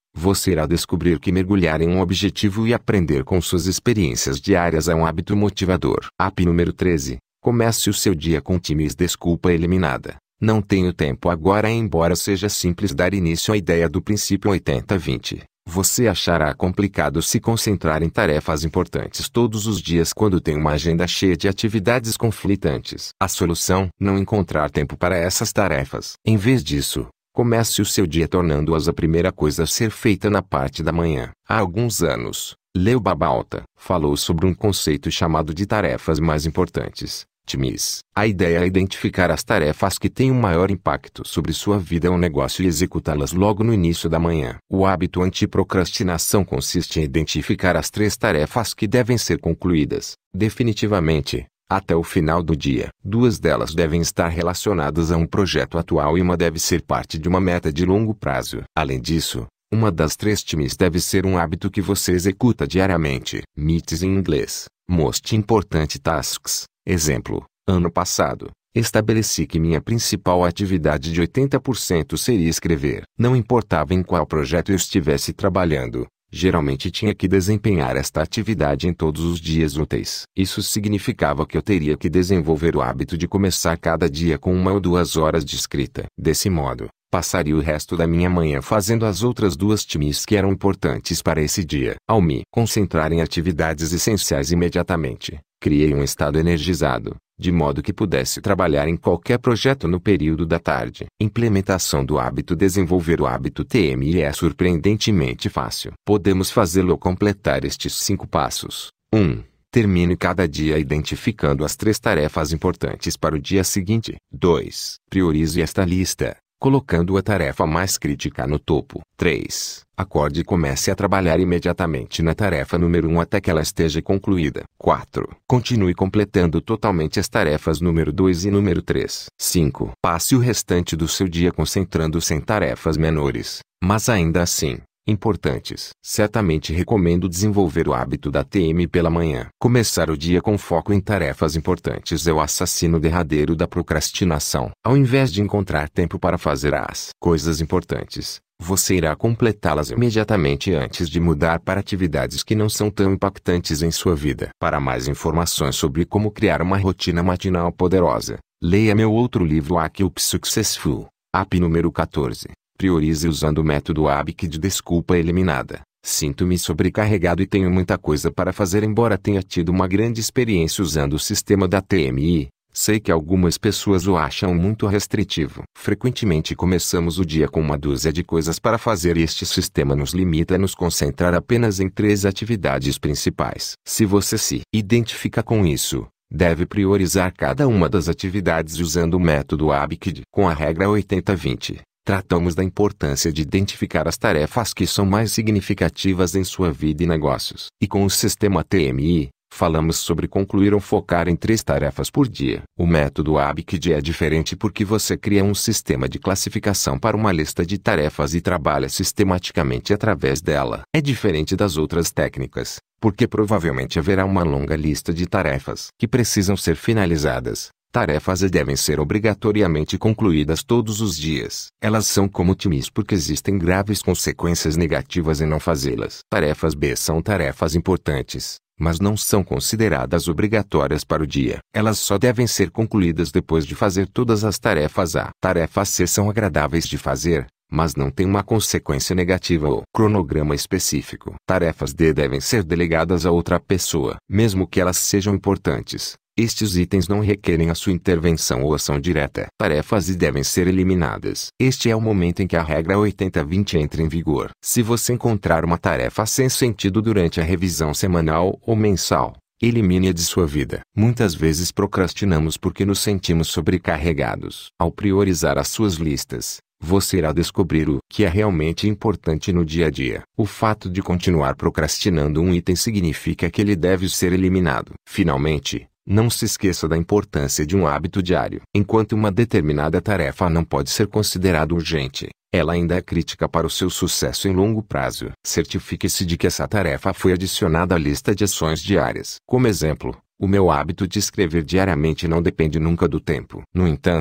Você irá descobrir que mergulhar em um objetivo e aprender com suas experiências diárias é um hábito motivador. App número treze. Comece o seu dia com times desculpa eliminada. Não tenho tempo agora. Embora seja simples dar início à ideia do princípio oitenta vinte, você achará complicado se concentrar em tarefas importantes todos os dias quando tem uma agenda cheia de atividades conflitantes. A solução: não encontrar tempo para essas tarefas. Em vez disso, comece o seu dia tornando-as a primeira coisa a ser feita na parte da manhã. Há alguns anos, Leo Babauta falou sobre um conceito chamado de tarefas mais importantes, T M Is. A ideia é identificar as tarefas que têm um maior impacto sobre sua vida ou negócio e executá-las logo no início da manhã. O hábito anti-procrastinação consiste em identificar as três tarefas que devem ser concluídas, definitivamente, até o final do dia. Duas delas devem estar relacionadas a um projeto atual e uma deve ser parte de uma meta de longo prazo. Além disso, uma das três T M Is deve ser um hábito que você executa diariamente. M I Ts em inglês, Most Important Tasks. Exemplo: ano passado, estabeleci que minha principal atividade de oitenta por cento seria escrever. Não importava em qual projeto eu estivesse trabalhando, geralmente tinha que desempenhar esta atividade em todos os dias úteis. Isso significava que eu teria que desenvolver o hábito de começar cada dia com uma ou duas horas de escrita. Desse modo, passaria o resto da minha manhã fazendo as outras duas T M Is que eram importantes para esse dia. Ao me concentrar em atividades essenciais imediatamente, criei um estado energizado, de modo que pudesse trabalhar em qualquer projeto no período da tarde. Implementação do hábito. Desenvolver o hábito T M I é surpreendentemente fácil. Podemos fazê-lo ao completar estes cinco passos. um. Termine cada dia identificando as três tarefas importantes para o dia seguinte. dois. Priorize esta lista, colocando a tarefa mais crítica no topo. três. Acorde e comece a trabalhar imediatamente na tarefa número um até que ela esteja concluída. quatro. Continue completando totalmente as tarefas número dois e número três. cinco. Passe o restante do seu dia concentrando-se em tarefas menores, mas ainda assim importantes. Certamente recomendo desenvolver o hábito da T M pela manhã. Começar o dia com foco em tarefas importantes é o assassino derradeiro da procrastinação. Ao invés de encontrar tempo para fazer as coisas importantes, você irá completá-las imediatamente antes de mudar para atividades que não são tão impactantes em sua vida. Para mais informações sobre como criar uma rotina matinal poderosa, leia meu outro livro Keep Successful. App número quatorze. Priorize usando o método A B C de desculpa eliminada. Sinto-me sobrecarregado e tenho muita coisa para fazer. Embora tenha tido uma grande experiência usando o sistema da T M I, sei que algumas pessoas o acham muito restritivo. Frequentemente começamos o dia com uma dúzia de coisas para fazer e este sistema nos limita a nos concentrar apenas em três atividades principais. Se você se identifica com isso, deve priorizar cada uma das atividades usando o método A B C D. Com a regra oitenta vinte, tratamos da importância de identificar as tarefas que são mais significativas em sua vida e negócios. E com o sistema T M I, falamos sobre concluir ou focar em três tarefas por dia. O método A B C D é diferente porque você cria um sistema de classificação para uma lista de tarefas e trabalha sistematicamente através dela. É diferente das outras técnicas, porque provavelmente haverá uma longa lista de tarefas que precisam ser finalizadas. Tarefas A devem ser obrigatoriamente concluídas todos os dias. Elas são como T M Is porque existem graves consequências negativas em não fazê-las. Tarefas B são tarefas importantes, mas não são consideradas obrigatórias para o dia. Elas só devem ser concluídas depois de fazer todas as tarefas A. Tarefas C são agradáveis de fazer, mas não têm uma consequência negativa ou cronograma específico. Tarefas D devem ser delegadas a outra pessoa, mesmo que elas sejam importantes. Estes itens não requerem a sua intervenção ou ação direta. Tarefas E devem ser eliminadas. Este é o momento em que a regra oitenta vinte entra em vigor. Se você encontrar uma tarefa sem sentido durante a revisão semanal ou mensal, elimine-a de sua vida. Muitas vezes procrastinamos porque nos sentimos sobrecarregados. Ao priorizar as suas listas, você irá descobrir o que é realmente importante no dia a dia. O fato de continuar procrastinando um item significa que ele deve ser eliminado. Finalmente, não se esqueça da importância de um hábito diário. Enquanto uma determinada tarefa não pode ser considerada urgente, ela ainda é crítica para o seu sucesso em longo prazo. Certifique-se de que essa tarefa foi adicionada à lista de ações diárias. Como exemplo, o meu hábito de escrever diariamente não depende nunca do tempo. No entanto,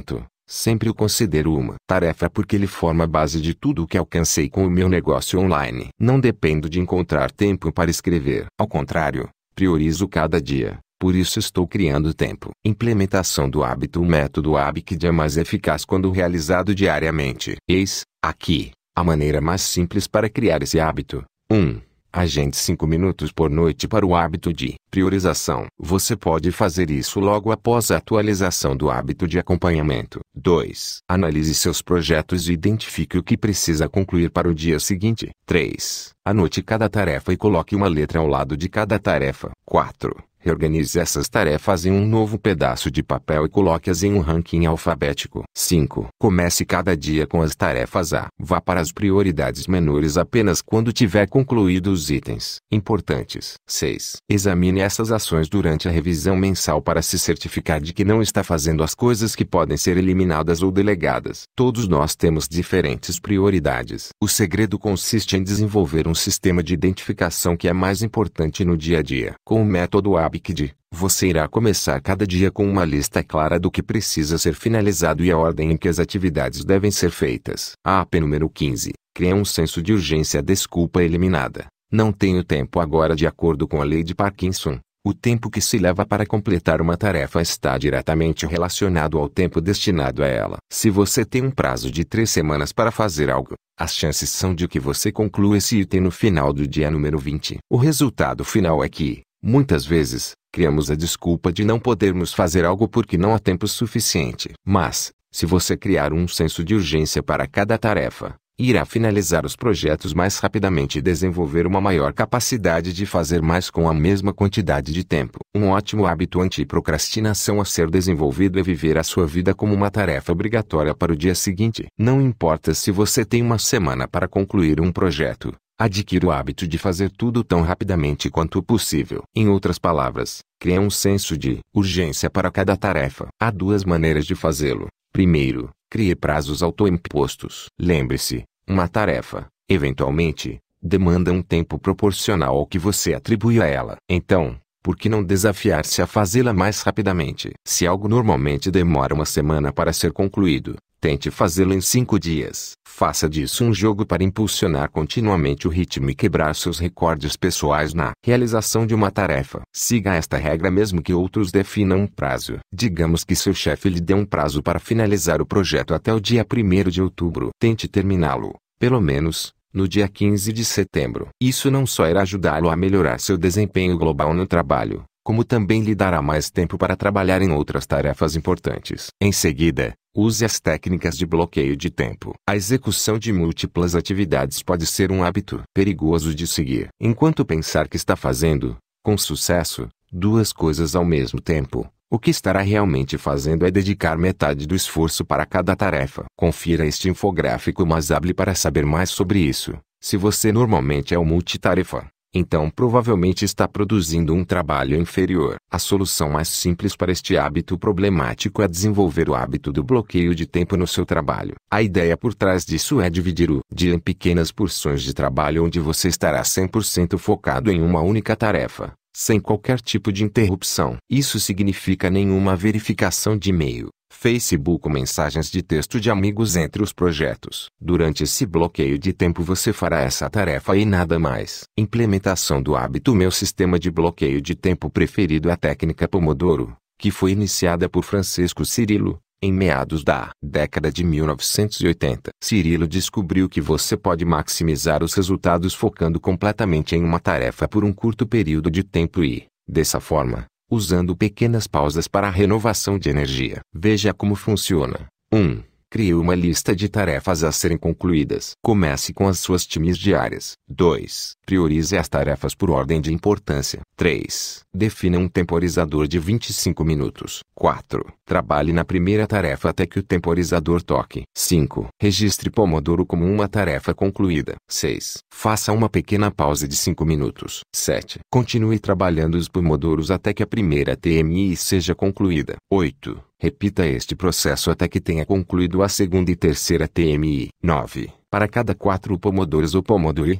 Sempre o considero uma tarefa porque ele forma a base de tudo o que alcancei com o meu negócio online. Não dependo de encontrar tempo para escrever. Ao contrário, priorizo cada dia. Por isso estou criando tempo. Implementação do hábito. O método Habit é mais eficaz quando realizado diariamente. Eis, aqui, a maneira mais simples para criar esse hábito. um. Agende cinco minutos por noite para o hábito de priorização. Você pode fazer isso logo após a atualização do hábito de acompanhamento. dois. Analise seus projetos e identifique o que precisa concluir para o dia seguinte. três. Anote cada tarefa e coloque uma letra ao lado de cada tarefa. quatro. Reorganize essas tarefas em um novo pedaço de papel e coloque-as em um ranking alfabético. cinco. Comece cada dia com as tarefas A. Vá para as prioridades menores apenas quando tiver concluído os itens importantes. seis. Examine essas ações durante a revisão mensal para se certificar de que não está fazendo as coisas que podem ser eliminadas ou delegadas. Todos nós temos diferentes prioridades. O segredo consiste em desenvolver um sistema de identificação que é mais importante no dia a dia. Com o método Habit, você irá começar cada dia com uma lista clara do que precisa ser finalizado e a ordem em que as atividades devem ser feitas. A P número quinze. Cria um senso de urgência. Desculpa eliminada. Não tenho tempo agora. De acordo com a lei de Parkinson, o tempo que se leva para completar uma tarefa está diretamente relacionado ao tempo destinado a ela. Se você tem um prazo de três semanas para fazer algo, as chances são de que você conclua esse item no final do dia número vinte. O resultado final é que, muitas vezes, criamos a desculpa de não podermos fazer algo porque não há tempo suficiente. Mas, se você criar um senso de urgência para cada tarefa, irá finalizar os projetos mais rapidamente e desenvolver uma maior capacidade de fazer mais com a mesma quantidade de tempo. Um ótimo hábito anti-procrastinação a ser desenvolvido é viver a sua vida como uma tarefa obrigatória para o dia seguinte. Não importa se você tem uma semana para concluir um projeto. Adquira o hábito de fazer tudo tão rapidamente quanto possível. Em outras palavras, crie um senso de urgência para cada tarefa. Há duas maneiras de fazê-lo. Primeiro, crie prazos autoimpostos. Lembre-se, uma tarefa, eventualmente, demanda um tempo proporcional ao que você atribui a ela. Então, por que não desafiar-se a fazê-la mais rapidamente? Se algo normalmente demora uma semana para ser concluído, tente fazê-lo em cinco dias. Faça disso um jogo para impulsionar continuamente o ritmo e quebrar seus recordes pessoais na realização de uma tarefa. Siga esta regra mesmo que outros definam um prazo. Digamos que seu chefe lhe dê um prazo para finalizar o projeto até o dia primeiro de outubro. Tente terminá-lo, pelo menos, no dia quinze de setembro. Isso não só irá ajudá-lo a melhorar seu desempenho global no trabalho, como também lhe dará mais tempo para trabalhar em outras tarefas importantes. Em seguida, use as técnicas de bloqueio de tempo. A execução de múltiplas atividades pode ser um hábito perigoso de seguir. Enquanto pensar que está fazendo, com sucesso, duas coisas ao mesmo tempo, o que estará realmente fazendo é dedicar metade do esforço para cada tarefa. Confira este infográfico mais hábil para saber mais sobre isso. Se você normalmente é um multitarefa, então provavelmente está produzindo um trabalho inferior. A solução mais simples para este hábito problemático é desenvolver o hábito do bloqueio de tempo no seu trabalho. A ideia por trás disso é dividir o dia em pequenas porções de trabalho onde você estará cem por cento focado em uma única tarefa, sem qualquer tipo de interrupção. Isso significa nenhuma verificação de e-mail, Facebook ou mensagens de texto de amigos entre os projetos. Durante esse bloqueio de tempo você fará essa tarefa e nada mais. Implementação do hábito. Meu sistema de bloqueio de tempo preferido é a técnica Pomodoro, que foi iniciada por Francisco Cirillo, em meados da década de mil novecentos e oitenta. Cirillo descobriu que você pode maximizar os resultados focando completamente em uma tarefa por um curto período de tempo e, dessa forma, usando pequenas pausas para a renovação de energia. Veja como funciona. um. Crie uma lista de tarefas a serem concluídas. Comece com as suas times diárias. dois. Priorize as tarefas por ordem de importância. três. Defina um temporizador de vinte e cinco minutos. quatro. Trabalhe na primeira tarefa até que o temporizador toque. cinco. Registre Pomodoro como uma tarefa concluída. seis. Faça uma pequena pausa de cinco minutos. sete. Continue trabalhando os Pomodoros até que a primeira T M I seja concluída. oito. Repita este processo até que tenha concluído a segunda e terceira T M I. nove. Para cada quatro Pomodoros ou Pomodori,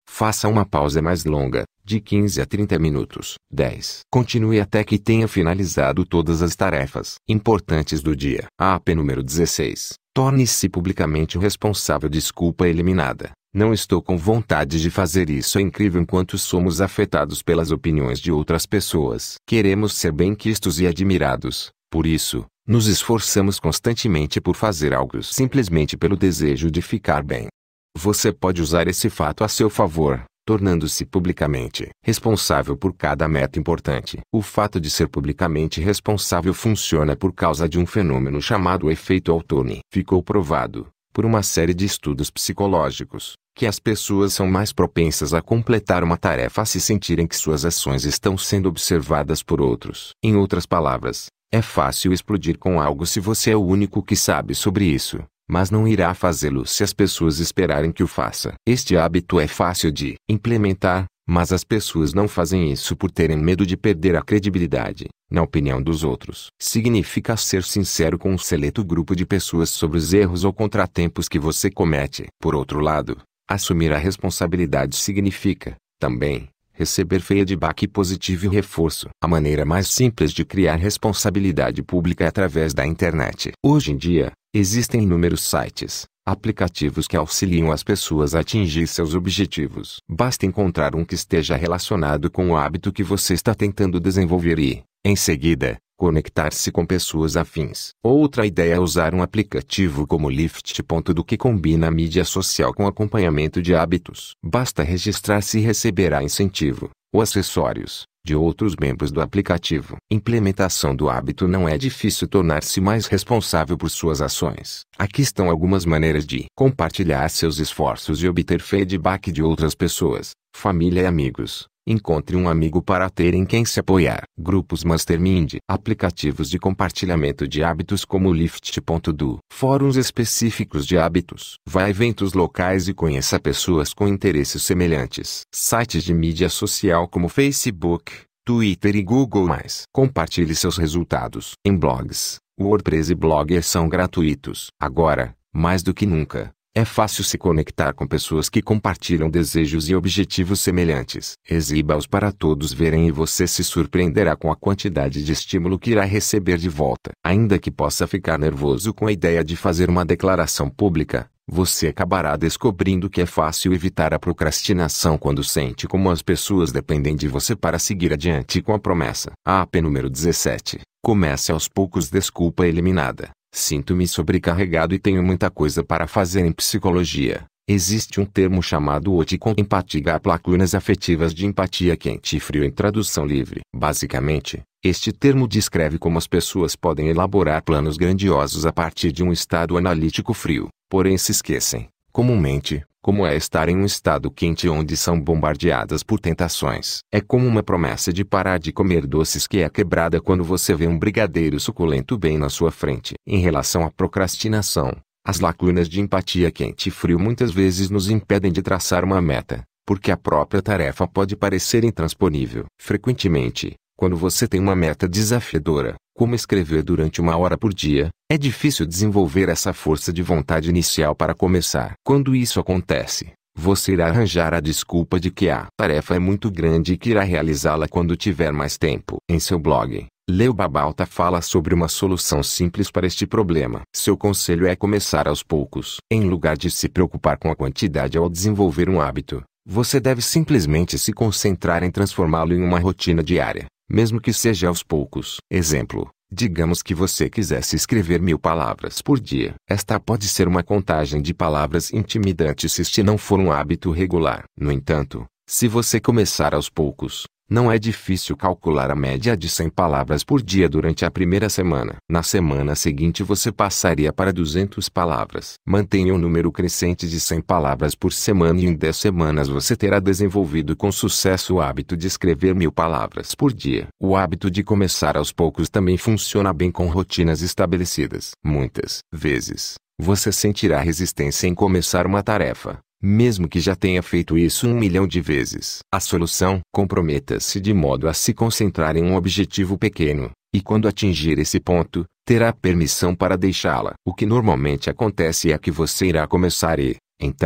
Faça uma pausa mais longa, de quinze a trinta minutos. dez. Continue até que tenha finalizado todas as tarefas importantes do dia. A P número dezesseis. Torne-se publicamente o responsável. Desculpa eliminada. Não estou com vontade de fazer isso. É incrível enquanto somos afetados pelas opiniões de outras pessoas. Queremos ser bem-quistos e admirados. Por isso, nos esforçamos constantemente por fazer algo simplesmente pelo desejo de ficar bem. Você pode usar esse fato a seu favor, tornando-se publicamente responsável por cada meta importante. O fato de ser publicamente responsável funciona por causa de um fenômeno chamado efeito Outturn. Ficou provado, por uma série de estudos psicológicos, que as pessoas são mais propensas a completar uma tarefa se sentirem que suas ações estão sendo observadas por outros. Em outras palavras, é fácil explodir com algo se você é o único que sabe sobre isso, mas não irá fazê-lo se as pessoas esperarem que o faça. Este hábito é fácil de implementar, mas as pessoas não fazem isso por terem medo de perder a credibilidade, na opinião dos outros. Significa ser sincero com um seleto grupo de pessoas sobre os erros ou contratempos que você comete. Por outro lado, assumir a responsabilidade significa, também, receber feedback positivo e reforço. A maneira mais simples de criar responsabilidade pública é através da internet. Hoje em dia, existem inúmeros sites, aplicativos que auxiliam as pessoas a atingir seus objetivos. Basta encontrar um que esteja relacionado com o hábito que você está tentando desenvolver e, em seguida, conectar-se com pessoas afins. Outra ideia é usar um aplicativo como Lift.do que combina a mídia social com acompanhamento de hábitos. Basta registrar-se e receberá incentivo, ou acessórios, de outros membros do aplicativo. Implementação do hábito. Não é difícil tornar-se mais responsável por suas ações. Aqui estão algumas maneiras de compartilhar seus esforços e obter feedback de outras pessoas, família e amigos. Encontre um amigo para ter em quem se apoiar. Grupos Mastermind. Aplicativos de compartilhamento de hábitos como Lift.do. Fóruns específicos de hábitos. Vá a eventos locais e conheça pessoas com interesses semelhantes. Sites de mídia social como Facebook, Twitter e Google+. Compartilhe seus resultados. Em blogs, WordPress e Blogger são gratuitos. Agora, mais do que nunca, é fácil se conectar com pessoas que compartilham desejos e objetivos semelhantes. Exiba-os para todos verem e você se surpreenderá com a quantidade de estímulo que irá receber de volta. Ainda que possa ficar nervoso com a ideia de fazer uma declaração pública, você acabará descobrindo que é fácil evitar a procrastinação quando sente como as pessoas dependem de você para seguir adiante com a promessa. A P número dezessete. Comece aos poucos. Desculpa eliminada. Sinto-me sobrecarregado e tenho muita coisa para fazer. Em psicologia, existe um termo chamado O T com empatia, lacunas afetivas de empatia quente e frio em tradução livre. Basicamente, este termo descreve como as pessoas podem elaborar planos grandiosos a partir de um estado analítico frio, porém se esquecem, comumente, como é estar em um estado quente onde são bombardeadas por tentações. É como uma promessa de parar de comer doces que é quebrada quando você vê um brigadeiro suculento bem na sua frente. Em relação à procrastinação, as lacunas de empatia quente e frio muitas vezes nos impedem de traçar uma meta, porque a própria tarefa pode parecer intransponível. Frequentemente, quando você tem uma meta desafiadora, como escrever durante uma hora por dia, é difícil desenvolver essa força de vontade inicial para começar. Quando isso acontece, você irá arranjar a desculpa de que a tarefa é muito grande e que irá realizá-la quando tiver mais tempo. Em seu blog, Leo Babauta fala sobre uma solução simples para este problema. Seu conselho é começar aos poucos. Em lugar de se preocupar com a quantidade ao desenvolver um hábito, você deve simplesmente se concentrar em transformá-lo em uma rotina diária, mesmo que seja aos poucos. Exemplo, digamos que você quisesse escrever mil palavras por dia. Esta pode ser uma contagem de palavras intimidante se este não for um hábito regular. No entanto, se você começar aos poucos, não é difícil calcular a média de cem palavras por dia durante a primeira semana. Na semana seguinte você passaria para duzentas palavras. Mantenha um número crescente de cem palavras por semana e em dez semanas você terá desenvolvido com sucesso o hábito de escrever mil palavras por dia. O hábito de começar aos poucos também funciona bem com rotinas estabelecidas. Muitas vezes, você sentirá resistência em começar uma tarefa, mesmo que já tenha feito isso um milhão de vezes. A solução: comprometa-se de modo a se concentrar em um objetivo pequeno, e quando atingir esse ponto, terá permissão para deixá-la. O que normalmente acontece é que você irá começar e, então,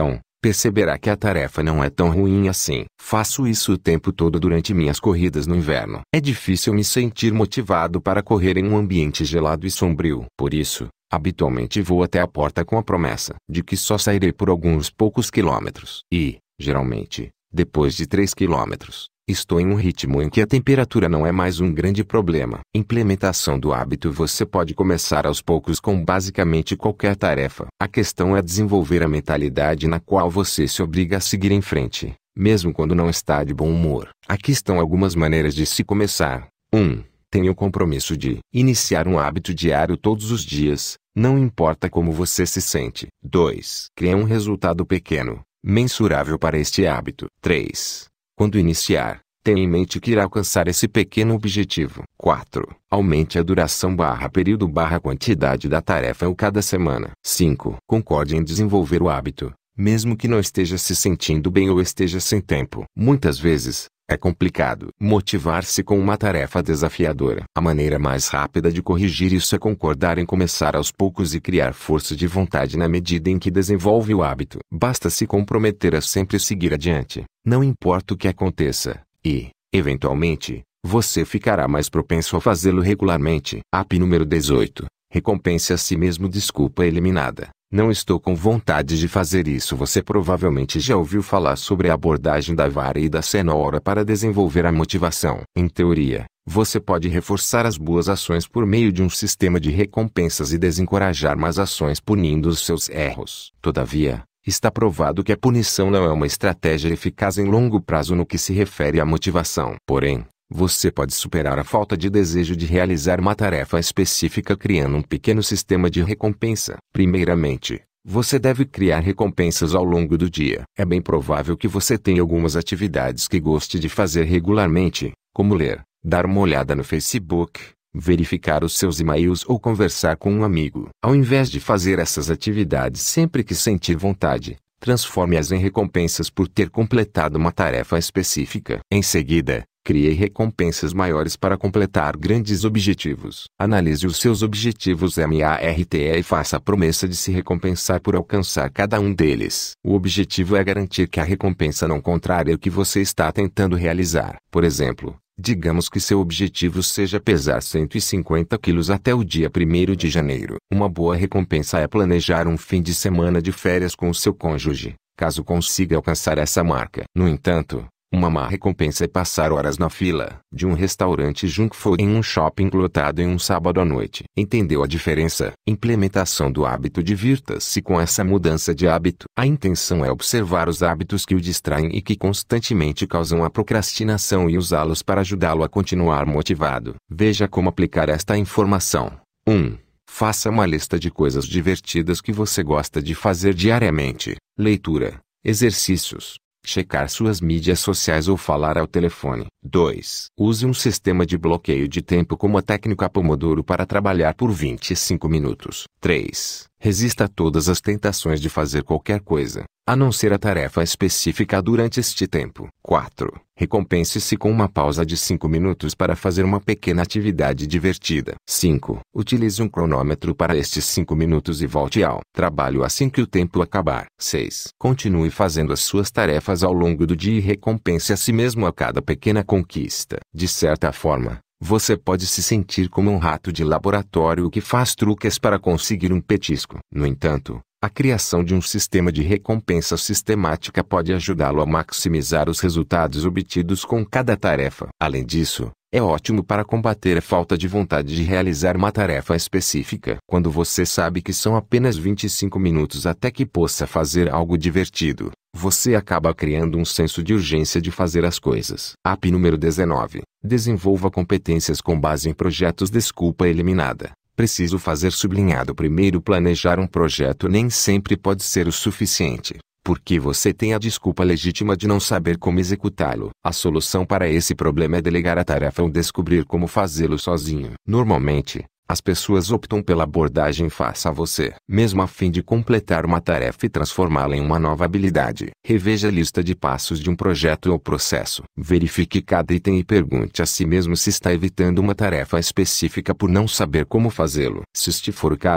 perceberá que a tarefa não é tão ruim assim. Faço isso o tempo todo durante minhas corridas no inverno. É difícil me sentir motivado para correr em um ambiente gelado e sombrio. Por isso, habitualmente vou até a porta com a promessa de que só sairei por alguns poucos quilômetros. E, geralmente, depois de três quilômetros, estou em um ritmo em que a temperatura não é mais um grande problema. Implementação do hábito. Você pode começar aos poucos com basicamente qualquer tarefa. A questão é desenvolver a mentalidade na qual você se obriga a seguir em frente, mesmo quando não está de bom humor. Aqui estão algumas maneiras de se começar. um. Tenha o compromisso de iniciar um hábito diário todos os dias, não importa como você se sente. dois. Crie um resultado pequeno, mensurável para este hábito. três. Quando iniciar, tenha em mente que irá alcançar esse pequeno objetivo. quatro. Aumente a duração barra período barra quantidade da tarefa em cada semana. cinco. Concorde em desenvolver o hábito, mesmo que não esteja se sentindo bem ou esteja sem tempo. Muitas vezes, é complicado motivar-se com uma tarefa desafiadora. A maneira mais rápida de corrigir isso é concordar em começar aos poucos e criar força de vontade na medida em que desenvolve o hábito. Basta se comprometer a sempre seguir adiante, não importa o que aconteça, e, eventualmente, você ficará mais propenso a fazê-lo regularmente. App número dezoito. Recompense a si mesmo. Desculpa eliminada. Não estou com vontade de fazer isso. Você provavelmente já ouviu falar sobre a abordagem da vara e da cenoura para desenvolver a motivação. Em teoria, você pode reforçar as boas ações por meio de um sistema de recompensas e desencorajar más ações punindo os seus erros. Todavia, está provado que a punição não é uma estratégia eficaz em longo prazo no que se refere à motivação. Porém, você pode superar a falta de desejo de realizar uma tarefa específica criando um pequeno sistema de recompensa. Primeiramente, você deve criar recompensas ao longo do dia. É bem provável que você tenha algumas atividades que goste de fazer regularmente, como ler, dar uma olhada no Facebook, verificar os seus e-mails ou conversar com um amigo. Ao invés de fazer essas atividades sempre que sentir vontade, transforme-as em recompensas por ter completado uma tarefa específica. Em seguida, crie recompensas maiores para completar grandes objetivos. Analise os seus objetivos MARTE e faça a promessa de se recompensar por alcançar cada um deles. O objetivo é garantir que a recompensa não contrária o que você está tentando realizar. Por exemplo, digamos que seu objetivo seja pesar cento e cinquenta quilos até o dia primeiro de janeiro. Uma boa recompensa é planejar um fim de semana de férias com o seu cônjuge, caso consiga alcançar essa marca. No entanto, uma má recompensa é passar horas na fila de um restaurante junk food em um shopping lotado em um sábado à noite. Entendeu a diferença? Implementação do hábito. Divirta-se com essa mudança de hábito. A intenção é observar os hábitos que o distraem e que constantemente causam a procrastinação e usá-los para ajudá-lo a continuar motivado. Veja como aplicar esta informação. um. Faça uma lista de coisas divertidas que você gosta de fazer diariamente. Leitura, exercícios, checar suas mídias sociais ou falar ao telefone. dois. Use um sistema de bloqueio de tempo como a técnica Pomodoro para trabalhar por vinte e cinco minutos. três. Resista a todas as tentações de fazer qualquer coisa, a não ser a tarefa específica durante este tempo. quatro. Recompense-se com uma pausa de cinco minutos para fazer uma pequena atividade divertida. cinco. Utilize um cronômetro para estes cinco minutos e volte ao trabalho assim que o tempo acabar. seis. Continue fazendo as suas tarefas ao longo do dia e recompense a si mesmo a cada pequena conquista. De certa forma, você pode se sentir como um rato de laboratório que faz truques para conseguir um petisco. No entanto, a criação de um sistema de recompensa sistemática pode ajudá-lo a maximizar os resultados obtidos com cada tarefa. Além disso, é ótimo para combater a falta de vontade de realizar uma tarefa específica. Quando você sabe que são apenas vinte e cinco minutos até que possa fazer algo divertido, você acaba criando um senso de urgência de fazer as coisas. App número dezenove. Desenvolva competências com base em projetos. Desculpa eliminada. Preciso fazer sublinhado primeiro. Planejar um projeto nem sempre pode ser o suficiente, porque você tem a desculpa legítima de não saber como executá-lo. A solução para esse problema é delegar a tarefa ou descobrir como fazê-lo sozinho. Normalmente, as pessoas optam pela abordagem faça você mesmo a fim de completar uma tarefa e transformá-la em uma nova habilidade. Reveja a lista de passos de um projeto ou processo. Verifique cada item e pergunte a si mesmo se está evitando uma tarefa específica por não saber como fazê-lo. Se este for o caso,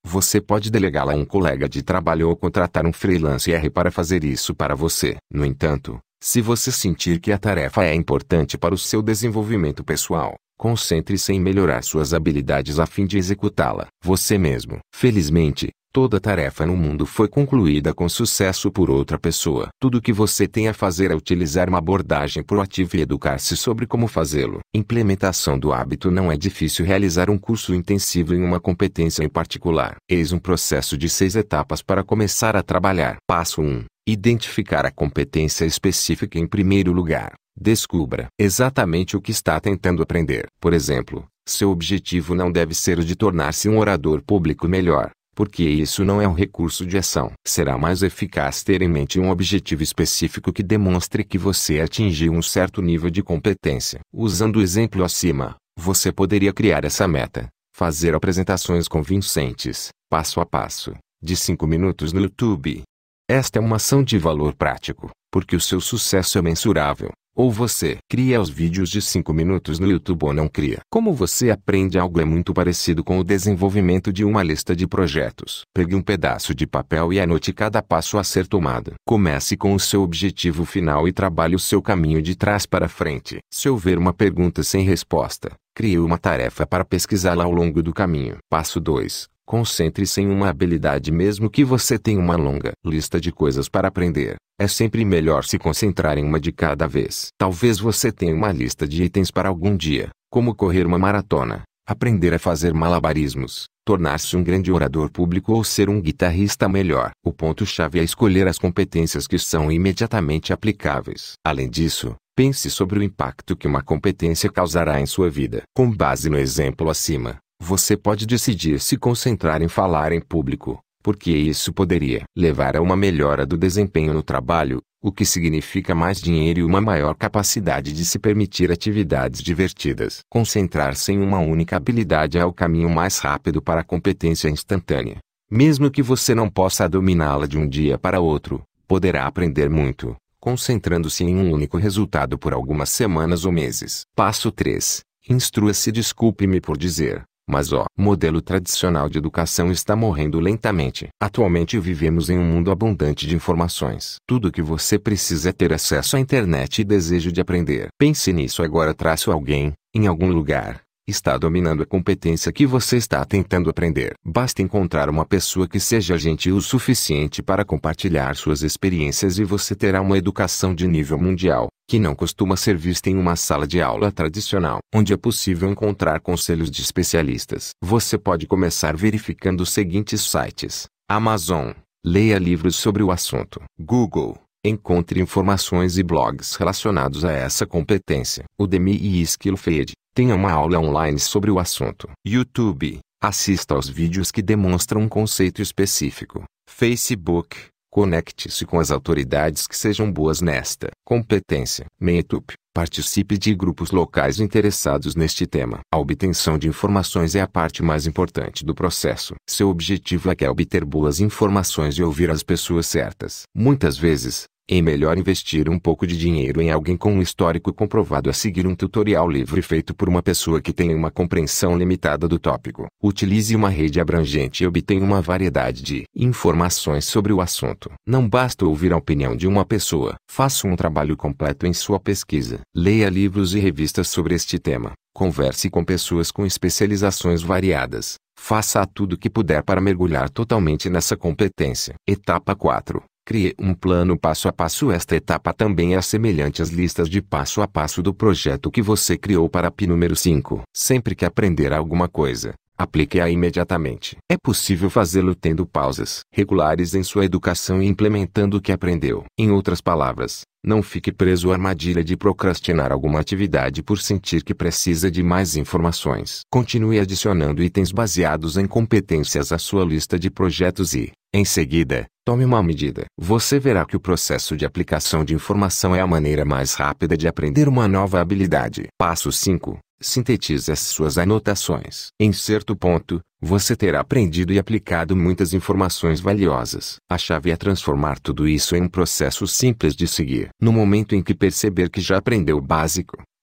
Você pode delegá-la a um colega de trabalho ou contratar um freelancer para fazer isso para você. No entanto, se você sentir que a tarefa é importante para o seu desenvolvimento pessoal, concentre-se em melhorar suas habilidades a fim de executá-la você mesmo. Felizmente, toda tarefa no mundo foi concluída com sucesso por outra pessoa. Tudo o que você tem a fazer é utilizar uma abordagem proativa e educar-se sobre como fazê-lo. Implementação do hábito. Não é difícil realizar um curso intensivo em uma competência em particular. Eis um processo de seis etapas para começar a trabalhar. Passo um. Identificar a competência específica. Em primeiro lugar, descubra exatamente o que está tentando aprender. Por exemplo, seu objetivo não deve ser o de tornar-se um orador público melhor, porque isso não é um recurso de ação. Será mais eficaz ter em mente um objetivo específico que demonstre que você atingiu um certo nível de competência. Usando o exemplo acima, você poderia criar essa meta: fazer apresentações convincentes, passo a passo, de cinco minutos no YouTube. Esta é uma ação de valor prático, porque o seu sucesso é mensurável. Ou você cria os vídeos de cinco minutos no YouTube ou não cria. Como você aprende algo é muito parecido com o desenvolvimento de uma lista de projetos. Pegue um pedaço de papel e anote cada passo a ser tomado. Comece com o seu objetivo final e trabalhe o seu caminho de trás para frente. Se houver uma pergunta sem resposta, crie uma tarefa para pesquisá-la ao longo do caminho. Passo dois. Concentre-se em uma habilidade mesmo que você tenha uma longa lista de coisas para aprender. É sempre melhor se concentrar em uma de cada vez. Talvez você tenha uma lista de itens para algum dia, como correr uma maratona, aprender a fazer malabarismos, tornar-se um grande orador público ou ser um guitarrista melhor. O ponto-chave é escolher as competências que são imediatamente aplicáveis. Além disso, pense sobre o impacto que uma competência causará em sua vida. Com base no exemplo acima, você pode decidir se concentrar em falar em público, porque isso poderia levar a uma melhora do desempenho no trabalho, o que significa mais dinheiro e uma maior capacidade de se permitir atividades divertidas. Concentrar-se em uma única habilidade é o caminho mais rápido para a competência instantânea. Mesmo que você não possa dominá-la de um dia para outro, poderá aprender muito, concentrando-se em um único resultado por algumas semanas ou meses. Passo três. Instrua-se. Desculpe-me por dizer, mas o modelo tradicional de educação está morrendo lentamente. Atualmente vivemos em um mundo abundante de informações. Tudo o que você precisa é ter acesso à internet e desejo de aprender. Pense nisso agora. Traço alguém, em algum lugar, está dominando a competência que você está tentando aprender. Basta encontrar uma pessoa que seja gentil o suficiente para compartilhar suas experiências e você terá uma educação de nível mundial, que não costuma ser vista em uma sala de aula tradicional, onde é possível encontrar conselhos de especialistas. Você pode começar verificando os seguintes sites: Amazon, leia livros sobre o assunto. Google, encontre informações e blogs relacionados a essa competência. Udemy e Skillfed, tenha uma aula online sobre o assunto. YouTube, assista aos vídeos que demonstram um conceito específico. Facebook, conecte-se com as autoridades que sejam boas nesta competência. Meetup, participe de grupos locais interessados neste tema. A obtenção de informações é a parte mais importante do processo. Seu objetivo é que é obter boas informações e ouvir as pessoas certas. Muitas vezes, é melhor investir um pouco de dinheiro em alguém com um histórico comprovado a seguir um tutorial livre feito por uma pessoa que tenha uma compreensão limitada do tópico. Utilize uma rede abrangente e obtenha uma variedade de informações sobre o assunto. Não basta ouvir a opinião de uma pessoa. Faça um trabalho completo em sua pesquisa. Leia livros e revistas sobre este tema. Converse com pessoas com especializações variadas. Faça tudo o que puder para mergulhar totalmente nessa competência. Etapa quatro. Crie um plano passo a passo. Esta etapa também é semelhante às listas de passo a passo do projeto que você criou para P número cinco. Sempre que aprender alguma coisa, aplique-a imediatamente. É possível fazê-lo tendo pausas regulares em sua educação e implementando o que aprendeu. Em outras palavras, não fique preso à armadilha de procrastinar alguma atividade por sentir que precisa de mais informações. Continue adicionando itens baseados em competências à sua lista de projetos e, em seguida, tome uma medida. Você verá que o processo de aplicação de informação é a maneira mais rápida de aprender uma nova habilidade. Passo cinco. Sintetize as suas anotações. Em certo ponto, você terá aprendido e aplicado muitas informações valiosas. A chave é transformar tudo isso em um processo simples de seguir. No momento em que perceber que já aprendeu o básico,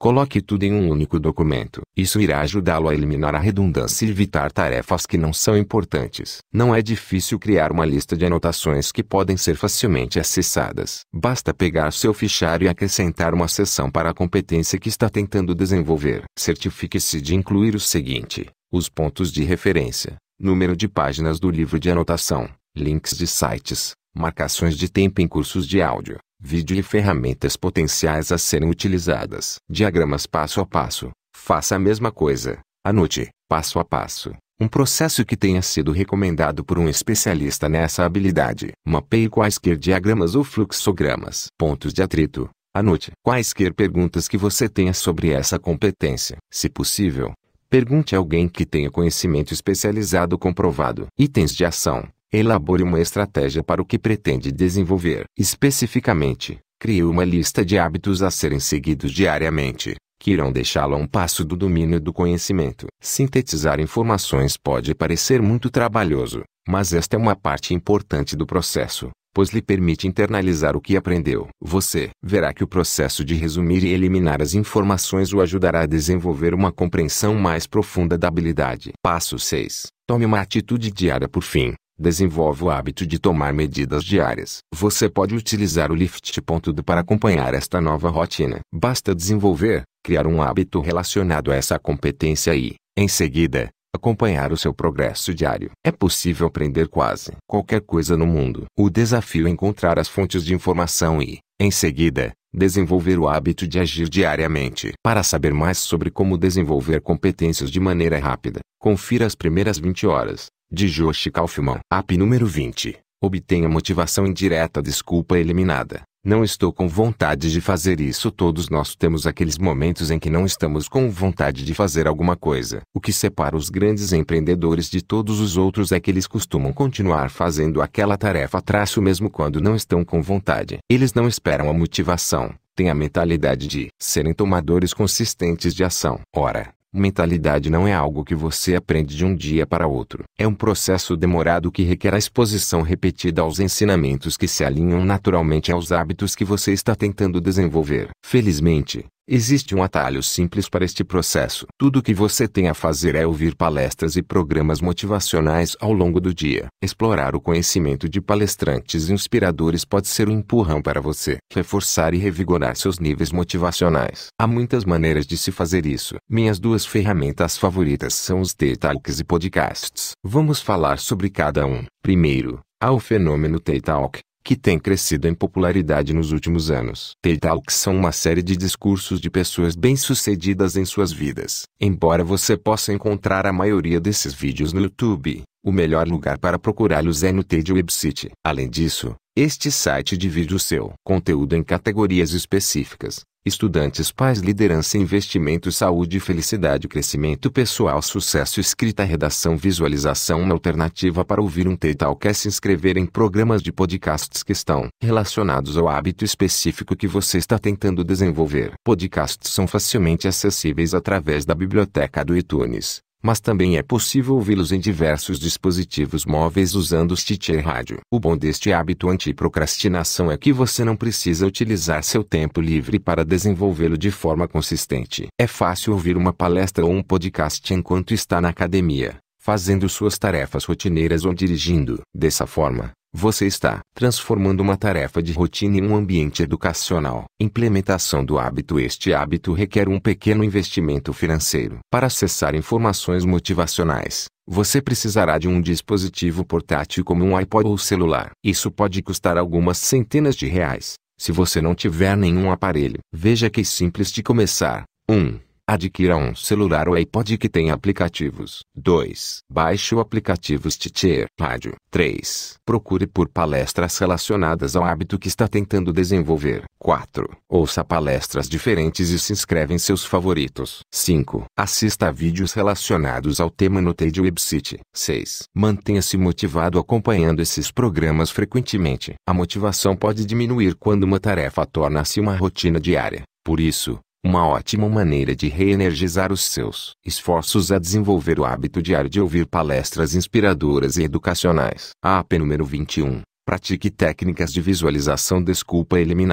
Coloque tudo em um único documento. Isso irá ajudá-lo a eliminar a redundância e evitar tarefas que não são importantes. Não é difícil criar uma lista de anotações que podem ser facilmente acessadas. Basta pegar seu fichário e acrescentar uma seção para a competência que está tentando desenvolver. Certifique-se de incluir o seguinte: os pontos de referência, número de páginas do livro de anotação, links de sites, marcações de tempo em cursos de áudio, vídeo e ferramentas potenciais a serem utilizadas. Diagramas passo a passo. Faça a mesma coisa. Anote, passo a passo, um processo que tenha sido recomendado por um especialista nessa habilidade. Mapeie quaisquer diagramas ou fluxogramas. Pontos de atrito. Anote quaisquer perguntas que você tenha sobre essa competência. Se possível, pergunte a alguém que tenha conhecimento especializado comprovado. Itens de ação. Elabore uma estratégia para o que pretende desenvolver. Especificamente, crie uma lista de hábitos a serem seguidos diariamente, que irão deixá-lo a um passo do domínio do conhecimento. Sintetizar informações pode parecer muito trabalhoso, mas esta é uma parte importante do processo, pois lhe permite internalizar o que aprendeu. Você verá que o processo de resumir e eliminar as informações o ajudará a desenvolver uma compreensão mais profunda da habilidade. Passo seis. Tome uma atitude diária. Por fim, desenvolva o hábito de tomar medidas diárias. Você pode utilizar o Lift.do para acompanhar esta nova rotina. Basta desenvolver, criar um hábito relacionado a essa competência e, em seguida, acompanhar o seu progresso diário. É possível aprender quase qualquer coisa no mundo. O desafio é encontrar as fontes de informação e, em seguida, desenvolver o hábito de agir diariamente. Para saber mais sobre como desenvolver competências de maneira rápida, confira as primeiras vinte horas, de Josh Kaufman. App número vinte. Obtenha motivação indireta. Desculpa eliminada. Não estou com vontade de fazer isso. Todos nós temos aqueles momentos em que não estamos com vontade de fazer alguma coisa. O que separa os grandes empreendedores de todos os outros é que eles costumam continuar fazendo aquela tarefa traço mesmo quando não estão com vontade. Eles não esperam a motivação, têm a mentalidade de serem tomadores consistentes de ação. Ora, mentalidade não é algo que você aprende de um dia para outro. É um processo demorado que requer a exposição repetida aos ensinamentos que se alinham naturalmente aos hábitos que você está tentando desenvolver. Felizmente, existe um atalho simples para este processo. Tudo o que você tem a fazer é ouvir palestras e programas motivacionais ao longo do dia. Explorar o conhecimento de palestrantes inspiradores pode ser um empurrão para você reforçar e revigorar seus níveis motivacionais. Há muitas maneiras de se fazer isso. Minhas duas ferramentas favoritas são os TED Talks e podcasts. Vamos falar sobre cada um. Primeiro, há o fenômeno TED Talk, que tem crescido em popularidade nos últimos anos. TED Talks são uma série de discursos de pessoas bem-sucedidas em suas vidas. Embora você possa encontrar a maioria desses vídeos no YouTube, o melhor lugar para procurá-los é no TED Website. Além disso, este site divide o seu conteúdo em categorias específicas: estudantes, pais, liderança, investimento, saúde, felicidade, crescimento pessoal, sucesso, escrita, redação, visualização. Uma alternativa para ouvir um TED Talk é se inscrever em programas de podcasts que estão relacionados ao hábito específico que você está tentando desenvolver. Podcasts são facilmente acessíveis através da biblioteca do iTunes, mas também é possível ouvi-los em diversos dispositivos móveis usando o Stitcher Rádio. O bom deste hábito anti-procrastinação é que você não precisa utilizar seu tempo livre para desenvolvê-lo de forma consistente. É fácil ouvir uma palestra ou um podcast enquanto está na academia, fazendo suas tarefas rotineiras ou dirigindo. Dessa forma, você está transformando uma tarefa de rotina em um ambiente educacional. Implementação do hábito. Este hábito requer um pequeno investimento financeiro. Para acessar informações motivacionais, você precisará de um dispositivo portátil como um iPod ou celular. Isso pode custar algumas centenas de reais, se você não tiver nenhum aparelho. Veja que simples de começar. um. Adquira um celular ou iPod que tenha aplicativos. dois. Baixe o aplicativo Stitcher Rádio. três. Procure por palestras relacionadas ao hábito que está tentando desenvolver. quatro. Ouça palestras diferentes e se inscreve em seus favoritos. cinco. Assista a vídeos relacionados ao tema no TED Website. seis. Mantenha-se motivado acompanhando esses programas frequentemente. A motivação pode diminuir quando uma tarefa torna-se uma rotina diária. Por isso, uma ótima maneira de reenergizar os seus esforços é desenvolver o hábito diário de ouvir palestras inspiradoras e educacionais. A app número vinte e um. Pratique técnicas de visualização. Desculpa eliminada.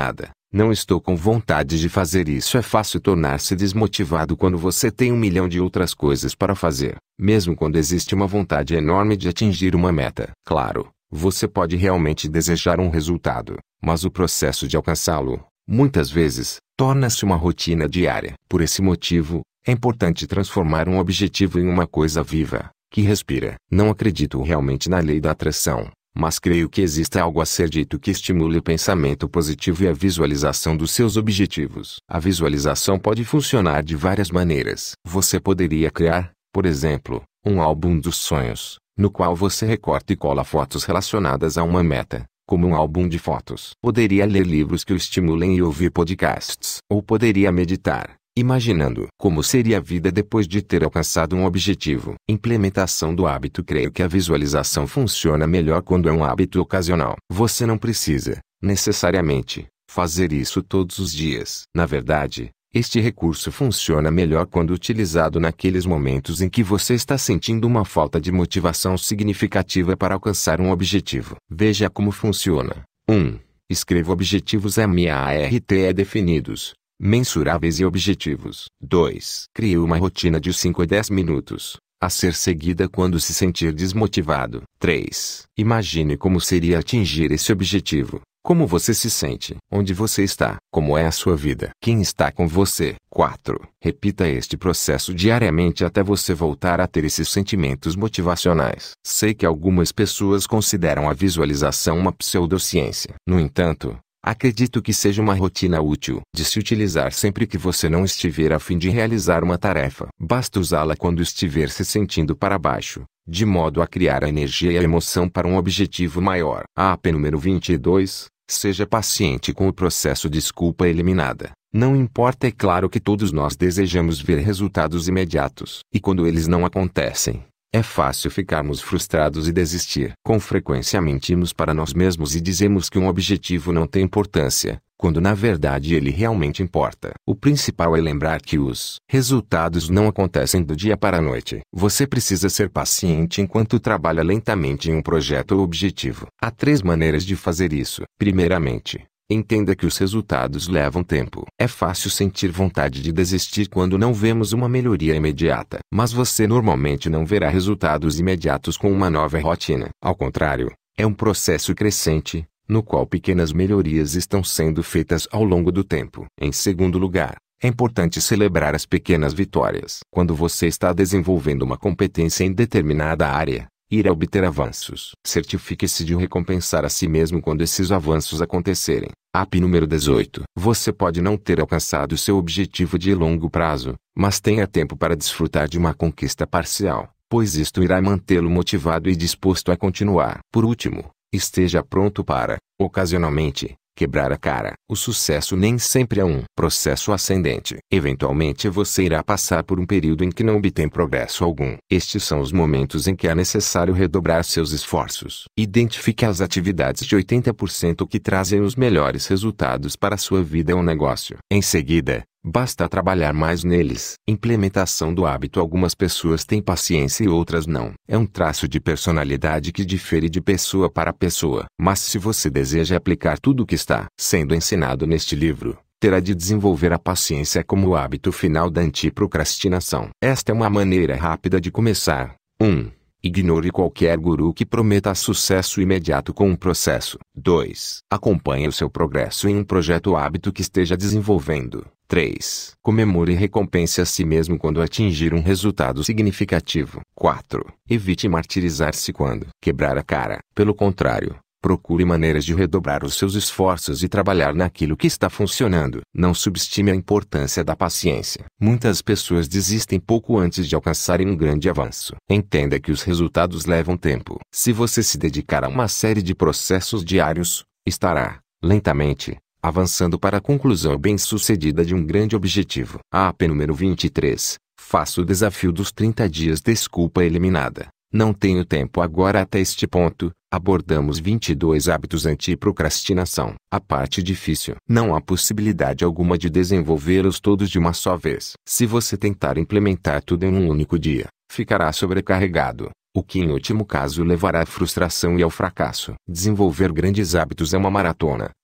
Não estou com vontade de fazer isso. É fácil tornar-se desmotivado quando você tem um milhão de outras coisas para fazer, mesmo quando existe uma vontade enorme de atingir uma meta. Claro, você pode realmente desejar um resultado, mas o processo de alcançá-lo, muitas vezes, torna-se uma rotina diária. Por esse motivo, é importante transformar um objetivo em uma coisa viva, que respira. Não acredito realmente na lei da atração, mas creio que exista algo a ser dito que estimule o pensamento positivo e a visualização dos seus objetivos. A visualização pode funcionar de várias maneiras. Você poderia criar, por exemplo, um álbum dos sonhos, no qual você recorta e cola fotos relacionadas a uma meta, como um álbum de fotos. Poderia ler livros que o estimulem e ouvir podcasts. Ou poderia meditar, imaginando como seria a vida depois de ter alcançado um objetivo. Implementação do hábito. Creio que a visualização funciona melhor quando é um hábito ocasional. Você não precisa, necessariamente, fazer isso todos os dias. Na verdade, este recurso funciona melhor quando utilizado naqueles momentos em que você está sentindo uma falta de motivação significativa para alcançar um objetivo. Veja como funciona. um. Escreva objetivos MARTE definidos, mensuráveis e objetivos. dois. Crie uma rotina de cinco a dez minutos, a ser seguida quando se sentir desmotivado. três. Imagine como seria atingir esse objetivo. Como você se sente? Onde você está? Como é a sua vida? Quem está com você? quatro. Repita este processo diariamente até você voltar a ter esses sentimentos motivacionais. Sei que algumas pessoas consideram a visualização uma pseudociência. No entanto, acredito que seja uma rotina útil de se utilizar sempre que você não estiver a fim de realizar uma tarefa. Basta usá-la quando estiver se sentindo para baixo, de modo a criar a energia e a emoção para um objetivo maior. A P número vinte e dois. Seja paciente com o processo. Desculpa eliminada. Não importa, é claro que todos nós desejamos ver resultados imediatos. E quando eles não acontecem, é fácil ficarmos frustrados e desistir. Com frequência mentimos para nós mesmos e dizemos que um objetivo não tem importância, quando na verdade ele realmente importa. O principal é lembrar que os resultados não acontecem do dia para a noite. Você precisa ser paciente enquanto trabalha lentamente em um projeto ou objetivo. Há três maneiras de fazer isso. Primeiramente, entenda que os resultados levam tempo. É fácil sentir vontade de desistir quando não vemos uma melhoria imediata. Mas você normalmente não verá resultados imediatos com uma nova rotina. Ao contrário, é um processo crescente, no qual pequenas melhorias estão sendo feitas ao longo do tempo. Em segundo lugar, é importante celebrar as pequenas vitórias. Quando você está desenvolvendo uma competência em determinada área, irá obter avanços. Certifique-se de recompensar a si mesmo quando esses avanços acontecerem. A P número dezoito. Você pode não ter alcançado seu objetivo de longo prazo, mas tenha tempo para desfrutar de uma conquista parcial, pois isto irá mantê-lo motivado e disposto a continuar. Por último, esteja pronto para, ocasionalmente, quebrar a cara. O sucesso nem sempre é um processo ascendente. Eventualmente você irá passar por um período em que não obtém progresso algum. Estes são os momentos em que é necessário redobrar seus esforços. Identifique as atividades de oitenta por cento que trazem os melhores resultados para a sua vida ou negócio. Em seguida, basta trabalhar mais neles. Implementação do hábito. Algumas pessoas têm paciência e outras não. É um traço de personalidade que difere de pessoa para pessoa. Mas se você deseja aplicar tudo o que está sendo ensinado neste livro, terá de desenvolver a paciência como o hábito final da antiprocrastinação. Esta é uma maneira rápida de começar. um. Ignore qualquer guru que prometa sucesso imediato com um processo. dois. Acompanhe o seu progresso em um projeto ou hábito que esteja desenvolvendo. três. Comemore e recompense a si mesmo quando atingir um resultado significativo. quatro. Evite martirizar-se quando quebrar a cara. Pelo contrário, procure maneiras de redobrar os seus esforços e trabalhar naquilo que está funcionando. Não subestime a importância da paciência. Muitas pessoas desistem pouco antes de alcançarem um grande avanço. Entenda que os resultados levam tempo. Se você se dedicar a uma série de processos diários, estará, lentamente, avançando para a conclusão bem-sucedida de um grande objetivo. A P número vinte e três. Faça o desafio dos trinta dias. Desculpa eliminada. Não tenho tempo agora. Até este ponto, abordamos vinte e dois hábitos anti-procrastinação. A parte difícil. Não há possibilidade alguma de desenvolvê-los todos de uma só vez. Se você tentar implementar tudo em um único dia, ficará sobrecarregado, o que em último caso levará à frustração e ao fracasso. Desenvolver grandes hábitos é uma maratona,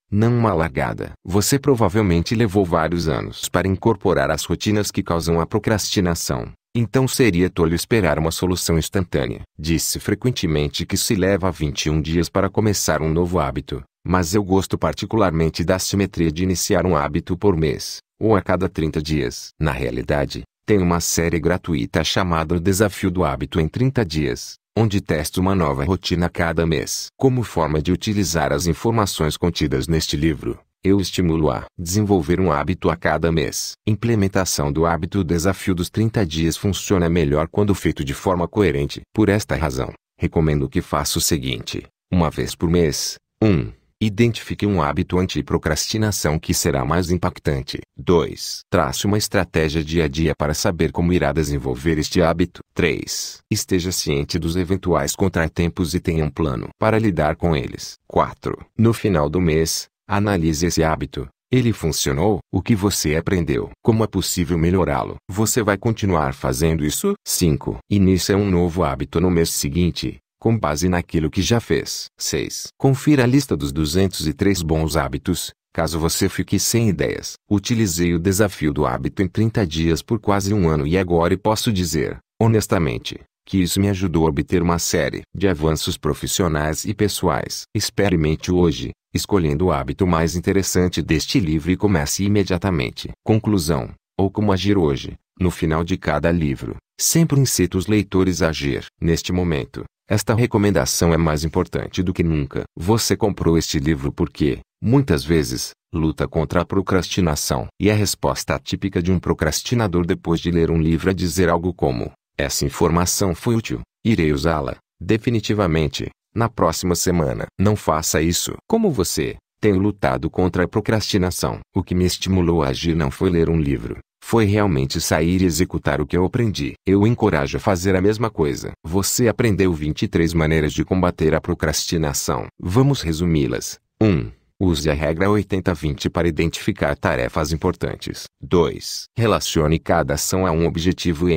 não uma largada. Você provavelmente levou vários anos para incorporar as rotinas que causam a procrastinação. Então seria tolo esperar uma solução instantânea. Disse frequentemente que se leva vinte e um dias para começar um novo hábito, mas eu gosto particularmente da simetria de iniciar um hábito por mês, ou a cada trinta dias. Na realidade, tem uma série gratuita chamada O Desafio do Hábito em trinta dias, onde testo uma nova rotina a cada mês. Como forma de utilizar as informações contidas neste livro, eu estimulo a desenvolver um hábito a cada mês. Implementação do hábito. O desafio dos trinta dias funciona melhor quando feito de forma coerente. Por esta razão, recomendo que faça o seguinte: uma vez por mês. um. Identifique um hábito anti-procrastinação que será mais impactante. dois. Trace uma estratégia dia a dia para saber como irá desenvolver este hábito. três. Esteja ciente dos eventuais contratempos e tenha um plano para lidar com eles. quatro. No final do mês, analise esse hábito. Ele funcionou? O que você aprendeu? Como é possível melhorá-lo? Você vai continuar fazendo isso? cinco. Inicie um novo hábito no mês seguinte, com base naquilo que já fez. seis. Confira a lista dos duzentos e três bons hábitos, caso você fique sem ideias. Utilizei o desafio do hábito em trinta dias por quase um ano e agora posso dizer, honestamente, que isso me ajudou a obter uma série de avanços profissionais e pessoais. Experimente hoje, escolhendo o hábito mais interessante deste livro e comece imediatamente. Conclusão, ou como agir hoje. No final de cada livro, sempre incito os leitores a agir. Neste momento, esta recomendação é mais importante do que nunca. Você comprou este livro porque, muitas vezes, luta contra a procrastinação. E a resposta típica de um procrastinador depois de ler um livro é dizer algo como: essa informação foi útil, irei usá-la, definitivamente, na próxima semana. Não faça isso. Como você, tenho lutado contra a procrastinação. O que me estimulou a agir não foi ler um livro. Foi realmente sair e executar o que eu aprendi. Eu o encorajo a fazer a mesma coisa. Você aprendeu vinte e três maneiras de combater a procrastinação. Vamos resumi-las. um. Use a regra oitenta vinte para identificar tarefas importantes. dois. Relacione cada ação a um objetivo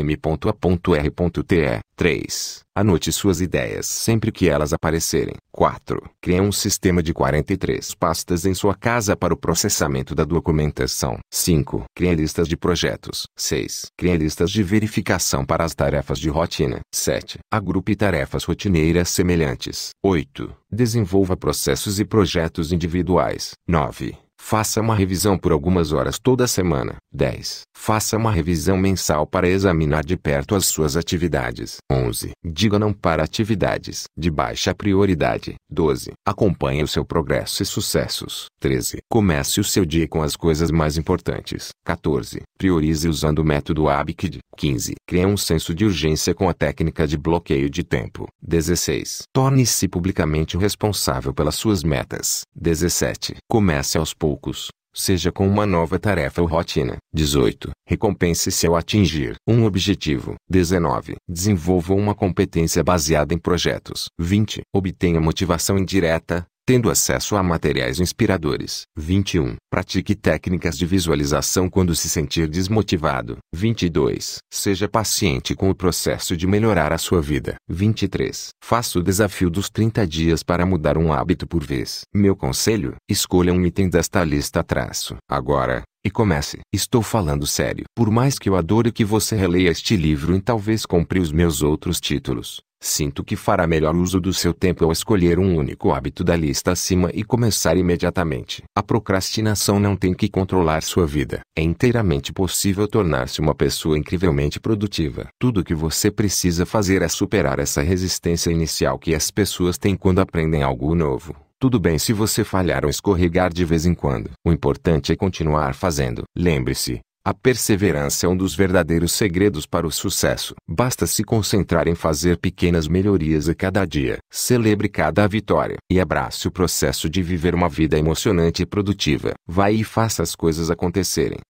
M.A.R.T. três. Anote suas ideias sempre que elas aparecerem. quatro. Crie um sistema de quarenta e três pastas em sua casa para o processamento da documentação. cinco. Crie listas de projetos. seis. Crie listas de verificação para as tarefas de rotina. sete. Agrupe tarefas rotineiras semelhantes. oito. Desenvolva processos e projetos individuais. nove. Faça uma revisão por algumas horas toda semana. dez. Faça uma revisão mensal para examinar de perto as suas atividades. onze. Diga não para atividades de baixa prioridade. doze. Acompanhe o seu progresso e sucessos. treze. Comece o seu dia com as coisas mais importantes. quatorze. Priorize usando o método A B C D. quinze. Crie um senso de urgência com a técnica de bloqueio de tempo. dezesseis. Torne-se publicamente responsável pelas suas metas. dezessete. Comece aos poucos. Seja com uma nova tarefa ou rotina. dezoito. Recompense-se ao atingir um objetivo. dezenove. Desenvolva uma competência baseada em projetos. vinte. Obtenha motivação indireta, tendo acesso a materiais inspiradores. vinte e um. Pratique técnicas de visualização quando se sentir desmotivado. vinte e dois. Seja paciente com o processo de melhorar a sua vida. vinte e três. Faça o desafio dos trinta dias para mudar um hábito por vez. Meu conselho: escolha um item desta lista traço agora, e comece. Estou falando sério. Por mais que eu adore que você releia este livro e talvez compre os meus outros títulos, sinto que fará melhor uso do seu tempo ao escolher um único hábito da lista acima e começar imediatamente. A procrastinação não tem que controlar sua vida. É inteiramente possível tornar-se uma pessoa incrivelmente produtiva. Tudo o que você precisa fazer é superar essa resistência inicial que as pessoas têm quando aprendem algo novo. Tudo bem se você falhar ou escorregar de vez em quando. O importante é continuar fazendo. Lembre-se, a perseverança é um dos verdadeiros segredos para o sucesso. Basta se concentrar em fazer pequenas melhorias a cada dia. Celebre cada vitória e abrace o processo de viver uma vida emocionante e produtiva. Vá e faça as coisas acontecerem.